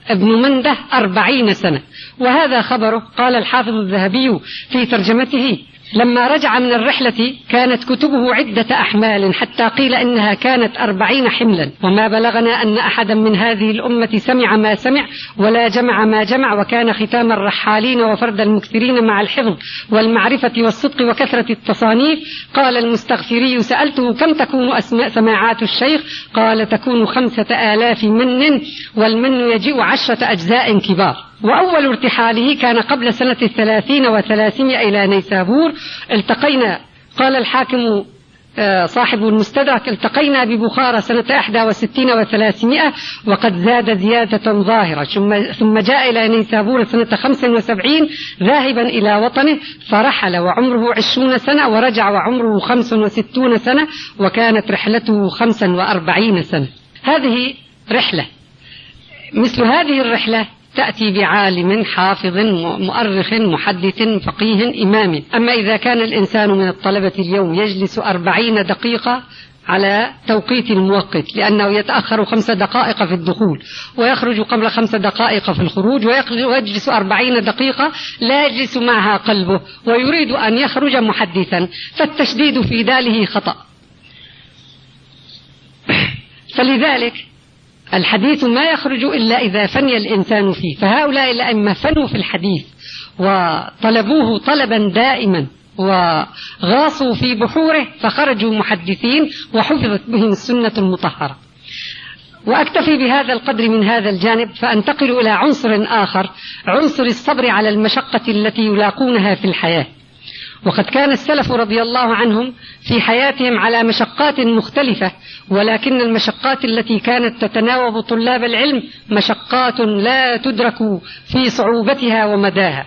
ابن منده 40 سنة. وهذا خبره. قال الحافظ الذهبي في ترجمته: لما رجع من الرحلة كانت كتبه عدة أحمال، حتى قيل إنها كانت 40 حملا. وما بلغنا أن أحدا من هذه الأمة سمع ما سمع ولا جمع ما جمع، وكان ختام الرحالين وفرد المكثرين مع الحفظ والمعرفة والصدق وكثرة التصانيف. قال المستغفري: سألته: كم تكون سماعات الشيخ؟ قال: تكون 5000 من، والمن يجيء 10 أجزاء كبار. وأول ارتحاله كان قبل سنة 30 و300 إلى نيسابور. التقينا، قال الحاكم صاحب المستدرك: التقينا ببخارى سنة 61 و300، وقد زاد زيادة ظاهرة. ثم جاء إلى نيسابور سنة 75 ذاهبا إلى وطنه، فرحل وعمره 20 سنة، ورجع وعمره 65 سنة، وكانت رحلته 45 سنة. هذه رحلة. مثل هذه الرحلة تأتي بعالم حافظ مؤرخ محدث فقيه إمام. أما إذا كان الإنسان من الطلبة اليوم يجلس 40 دقيقة على توقيت الموقت، لأنه يتأخر 5 دقائق في الدخول ويخرج قبل 5 دقائق في الخروج، ويجلس 40 دقيقة لا يجلس معها قلبه، ويريد أن يخرج محدثا، فالتشديد في ذلك خطأ. فلذلك الحديث ما يخرج إلا إذا فني الإنسان فيه. فهؤلاء الأئمة فنوا في الحديث وطلبوه طلبا دائما وغاصوا في بحوره، فخرجوا محدثين وحفظت بهم السنة المطهرة. وأكتفي بهذا القدر من هذا الجانب، فأنتقل إلى عنصر آخر، عنصر الصبر على المشقة التي يلاقونها في الحياة. وقد كان السلف رضي الله عنهم في حياتهم على مشقات مختلفة، ولكن المشقات التي كانت تتناوب طلاب العلم مشقات لا تدرك في صعوبتها ومداها.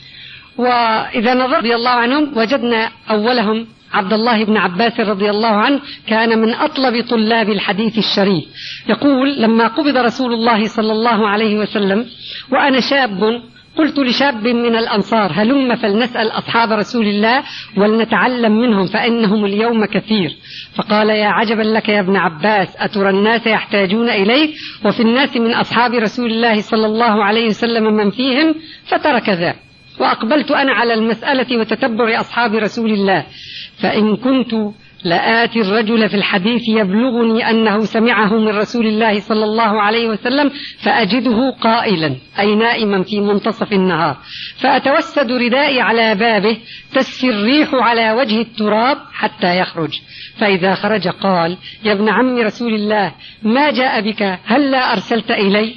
وإذا نظر رضي الله عنهم وجدنا أولهم عبد الله بن عباس رضي الله عنه، كان من أطلب طلاب الحديث الشريف. يقول: لما قبض رسول الله صلى الله عليه وسلم وأنا شاب، قلت لشاب من الأنصار: هلم فلنسأل أصحاب رسول الله ولنتعلم منهم، فإنهم اليوم كثير. فقال: يا عجبا لك يا ابن عباس، أترى الناس يحتاجون إليك وفي الناس من أصحاب رسول الله صلى الله عليه وسلم من فيهم؟ فترك ذا، وأقبلت أنا على المسألة وتتبع أصحاب رسول الله، فإن كنت لآتي الرجل في الحديث يبلغني أنه سمعه من رسول الله صلى الله عليه وسلم، فأجده قائلا، أي نائما في منتصف النهار، فأتوسد ردائي على بابه تسفي الريح على وجه التراب حتى يخرج، فإذا خرج قال: يا ابن عم رسول الله، ما جاء بك؟ هل لا أرسلت إلي؟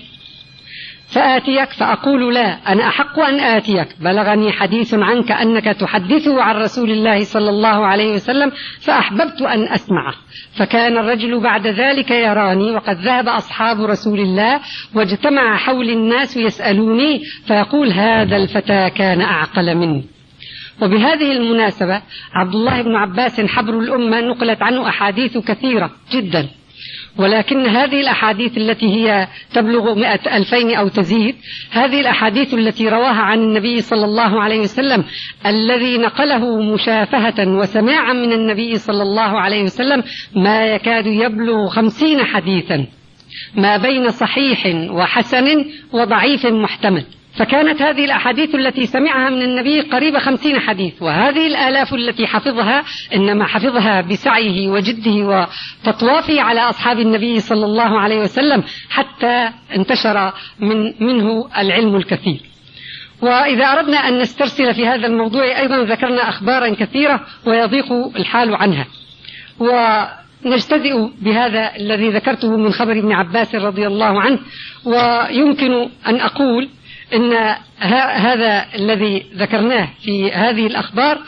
فآتيك؟ فأقول: لا، أنا أحق أن آتيك، بلغني حديث عنك أنك تحدثه عن رسول الله صلى الله عليه وسلم، فأحببت أن أسمعه. فكان الرجل بعد ذلك يراني وقد ذهب أصحاب رسول الله واجتمع حول الناس يسألوني، فيقول: هذا الفتى كان أعقل مني. وبهذه المناسبة عبد الله بن عباس حبر الأمة نقلت عنه أحاديث كثيرة جدا، ولكن هذه الأحاديث التي هي تبلغ 200,000 أو تزيد، هذه الأحاديث التي رواها عن النبي صلى الله عليه وسلم الذي نقله مشافهة وسماعا من النبي صلى الله عليه وسلم ما يكاد يبلغ 50 حديثا، ما بين صحيح وحسن وضعيف محتمل. فكانت هذه الأحاديث التي سمعها من النبي قريبة 50 حديث، وهذه الآلاف التي حفظها إنما حفظها بسعيه وجده وتطوافه على أصحاب النبي صلى الله عليه وسلم، حتى انتشر منه العلم الكثير. وإذا أردنا أن نسترسل في هذا الموضوع أيضا ذكرنا أخبارا كثيرة ويضيق الحال عنها، ونجتزئ بهذا الذي ذكرته من خبر ابن عباس رضي الله عنه. ويمكن أن أقول إن هذا الذي ذكرناه في هذه الأخبار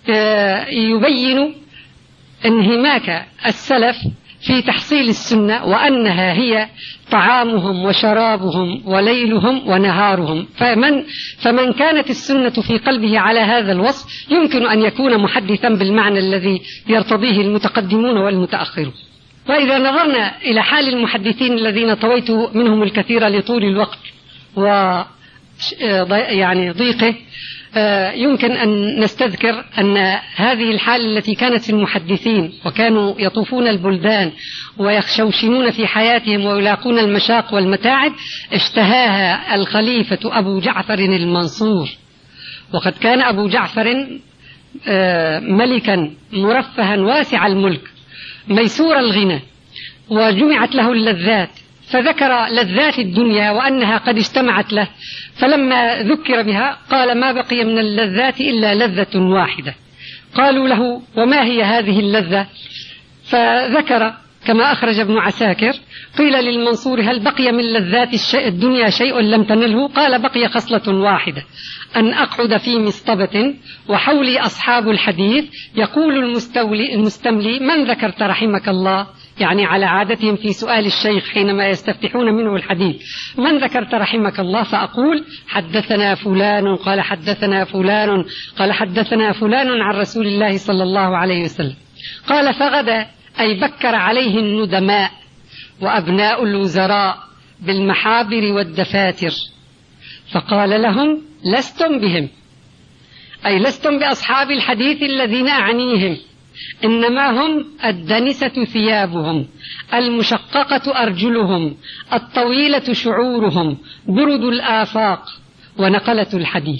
يبين انهماك السلف في تحصيل السنة، وأنها هي طعامهم وشرابهم وليلهم ونهارهم. فمن كانت السنة في قلبه على هذا الوصف يمكن أن يكون محدثا بالمعنى الذي يرتضيه المتقدمون والمتأخرون. وإذا نظرنا إلى حال المحدثين الذين طويت منهم الكثير لطول الوقت يعني ضيقه، يمكن أن نستذكر أن هذه الحالة التي كانت في المحدثين وكانوا يطوفون البلدان ويخشوشنون في حياتهم ويلاقون المشاق والمتاعب اشتهاها الخليفة أبو جعفر المنصور. وقد كان أبو جعفر ملكا مرفها واسع الملك ميسور الغنى، وجمعت له اللذات، فذكر لذات الدنيا وأنها قد اجتمعت له، فلما ذكر بها قال: ما بقي من اللذات إلا لذة واحدة. قالوا له: وما هي هذه اللذة؟ فذكر كما أخرج ابن عساكر: قيل للمنصور: هل بقي من لذات الدنيا شيء لم تنله؟ قال: بقي خصلة واحدة، أن أقعد في مصطبة وحولي أصحاب الحديث يقول المستملي: من ذكرت رحمك الله؟ يعني على عادتهم في سؤال الشيخ حينما يستفتحون منه الحديث: من ذكرت رحمك الله؟ فأقول: حدثنا فلان قال حدثنا فلان قال حدثنا فلان عن رسول الله صلى الله عليه وسلم. قال: فغدا، أي بكر عليه الندماء وأبناء الوزراء بالمحابر والدفاتر، فقال لهم: لستم بهم، أي لستم بأصحاب الحديث الذين أعنيهم، إنما هم الدنسة ثيابهم، المشققة أرجلهم، الطويلة شعورهم، برد الآفاق ونقلة الحديث،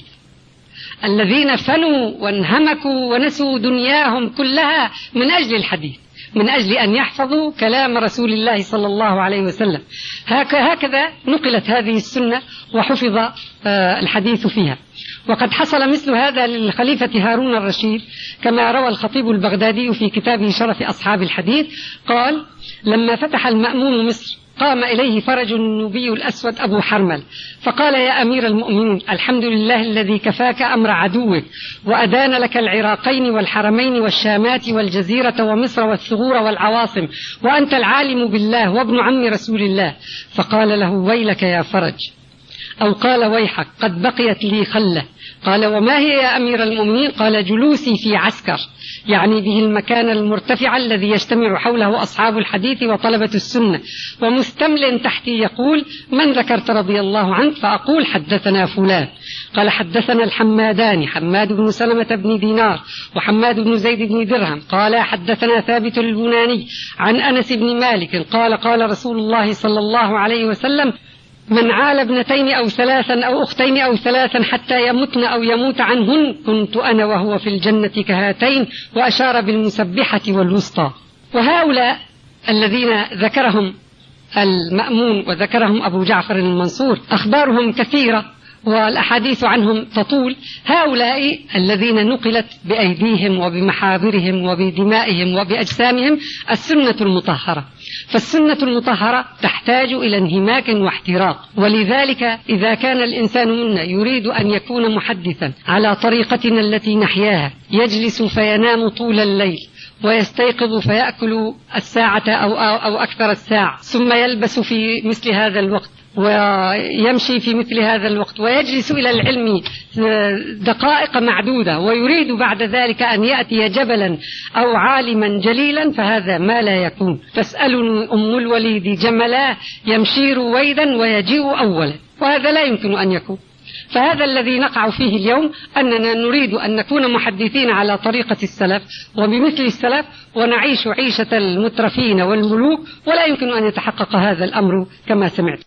الذين فنوا وانهمكوا ونسوا دنياهم كلها من أجل الحديث، من أجل أن يحفظوا كلام رسول الله صلى الله عليه وسلم. هكذا نقلت هذه السنة وحفظ الحديث فيها. وقد حصل مثل هذا للخليفة هارون الرشيد، كما روى الخطيب البغدادي في كتابه شرف أصحاب الحديث، قال: لما فتح المأمون مصر قام إليه فرج النوبي الأسود أبو حرمل فقال: يا أمير المؤمنين، الحمد لله الذي كفاك أمر عدوك وأدان لك العراقين والحرمين والشامات والجزيرة ومصر والثغور والعواصم، وأنت العالم بالله وابن عم رسول الله. فقال له: ويلك يا فرج، أو قال: ويحك، قد بقيت لي خلة. قال: وما هي يا أمير المؤمنين؟ قال: جلوسي في عسكر، يعني به المكان المرتفع الذي يجتمع حوله أصحاب الحديث وطلبة السنة، ومستمل تحتي يقول: من ذكرت رضي الله عنك؟ فأقول: حدثنا فلان. قال: حدثنا الحمادان، حماد بن سلمة بن دينار وحماد بن زيد بن درهم. قال: حدثنا ثابت البناني عن أنس بن مالك قال: قال رسول الله صلى الله عليه وسلم: من عال ابنتين أو ثلاثا أو أختين أو ثلاثا حتى يمتن أو يموت عنهن كنت أنا وهو في الجنة كهاتين، وأشار بالمسبحة والوسطى. وهؤلاء الذين ذكرهم المأمون وذكرهم أبو جعفر المنصور أخبارهم كثيرة والأحاديث عنهم تطول. هؤلاء الذين نقلت بأيديهم وبمحابرهم وبدمائهم وبأجسامهم السنة المطهرة، فالسنة المطهرة تحتاج إلى انهماك واحتراق. ولذلك إذا كان الإنسان منا يريد أن يكون محدثا على طريقتنا التي نحياها، يجلس فينام طول الليل ويستيقظ فيأكل الساعة أو أكثر الساعة، ثم يلبس في مثل هذا الوقت ويمشي في مثل هذا الوقت ويجلس إلى العلم دقائق معدودة، ويريد بعد ذلك أن يأتي جبلا أو عالما جليلا، فهذا ما لا يكون. تسألني أم الوليد جملا يمشي رويدا ويجيء أولا، وهذا لا يمكن أن يكون. فهذا الذي نقع فيه اليوم، أننا نريد أن نكون محدثين على طريقة السلف وبمثل السلف ونعيش عيشة المترفين والملوك، ولا يمكن أن يتحقق هذا الأمر كما سمعت.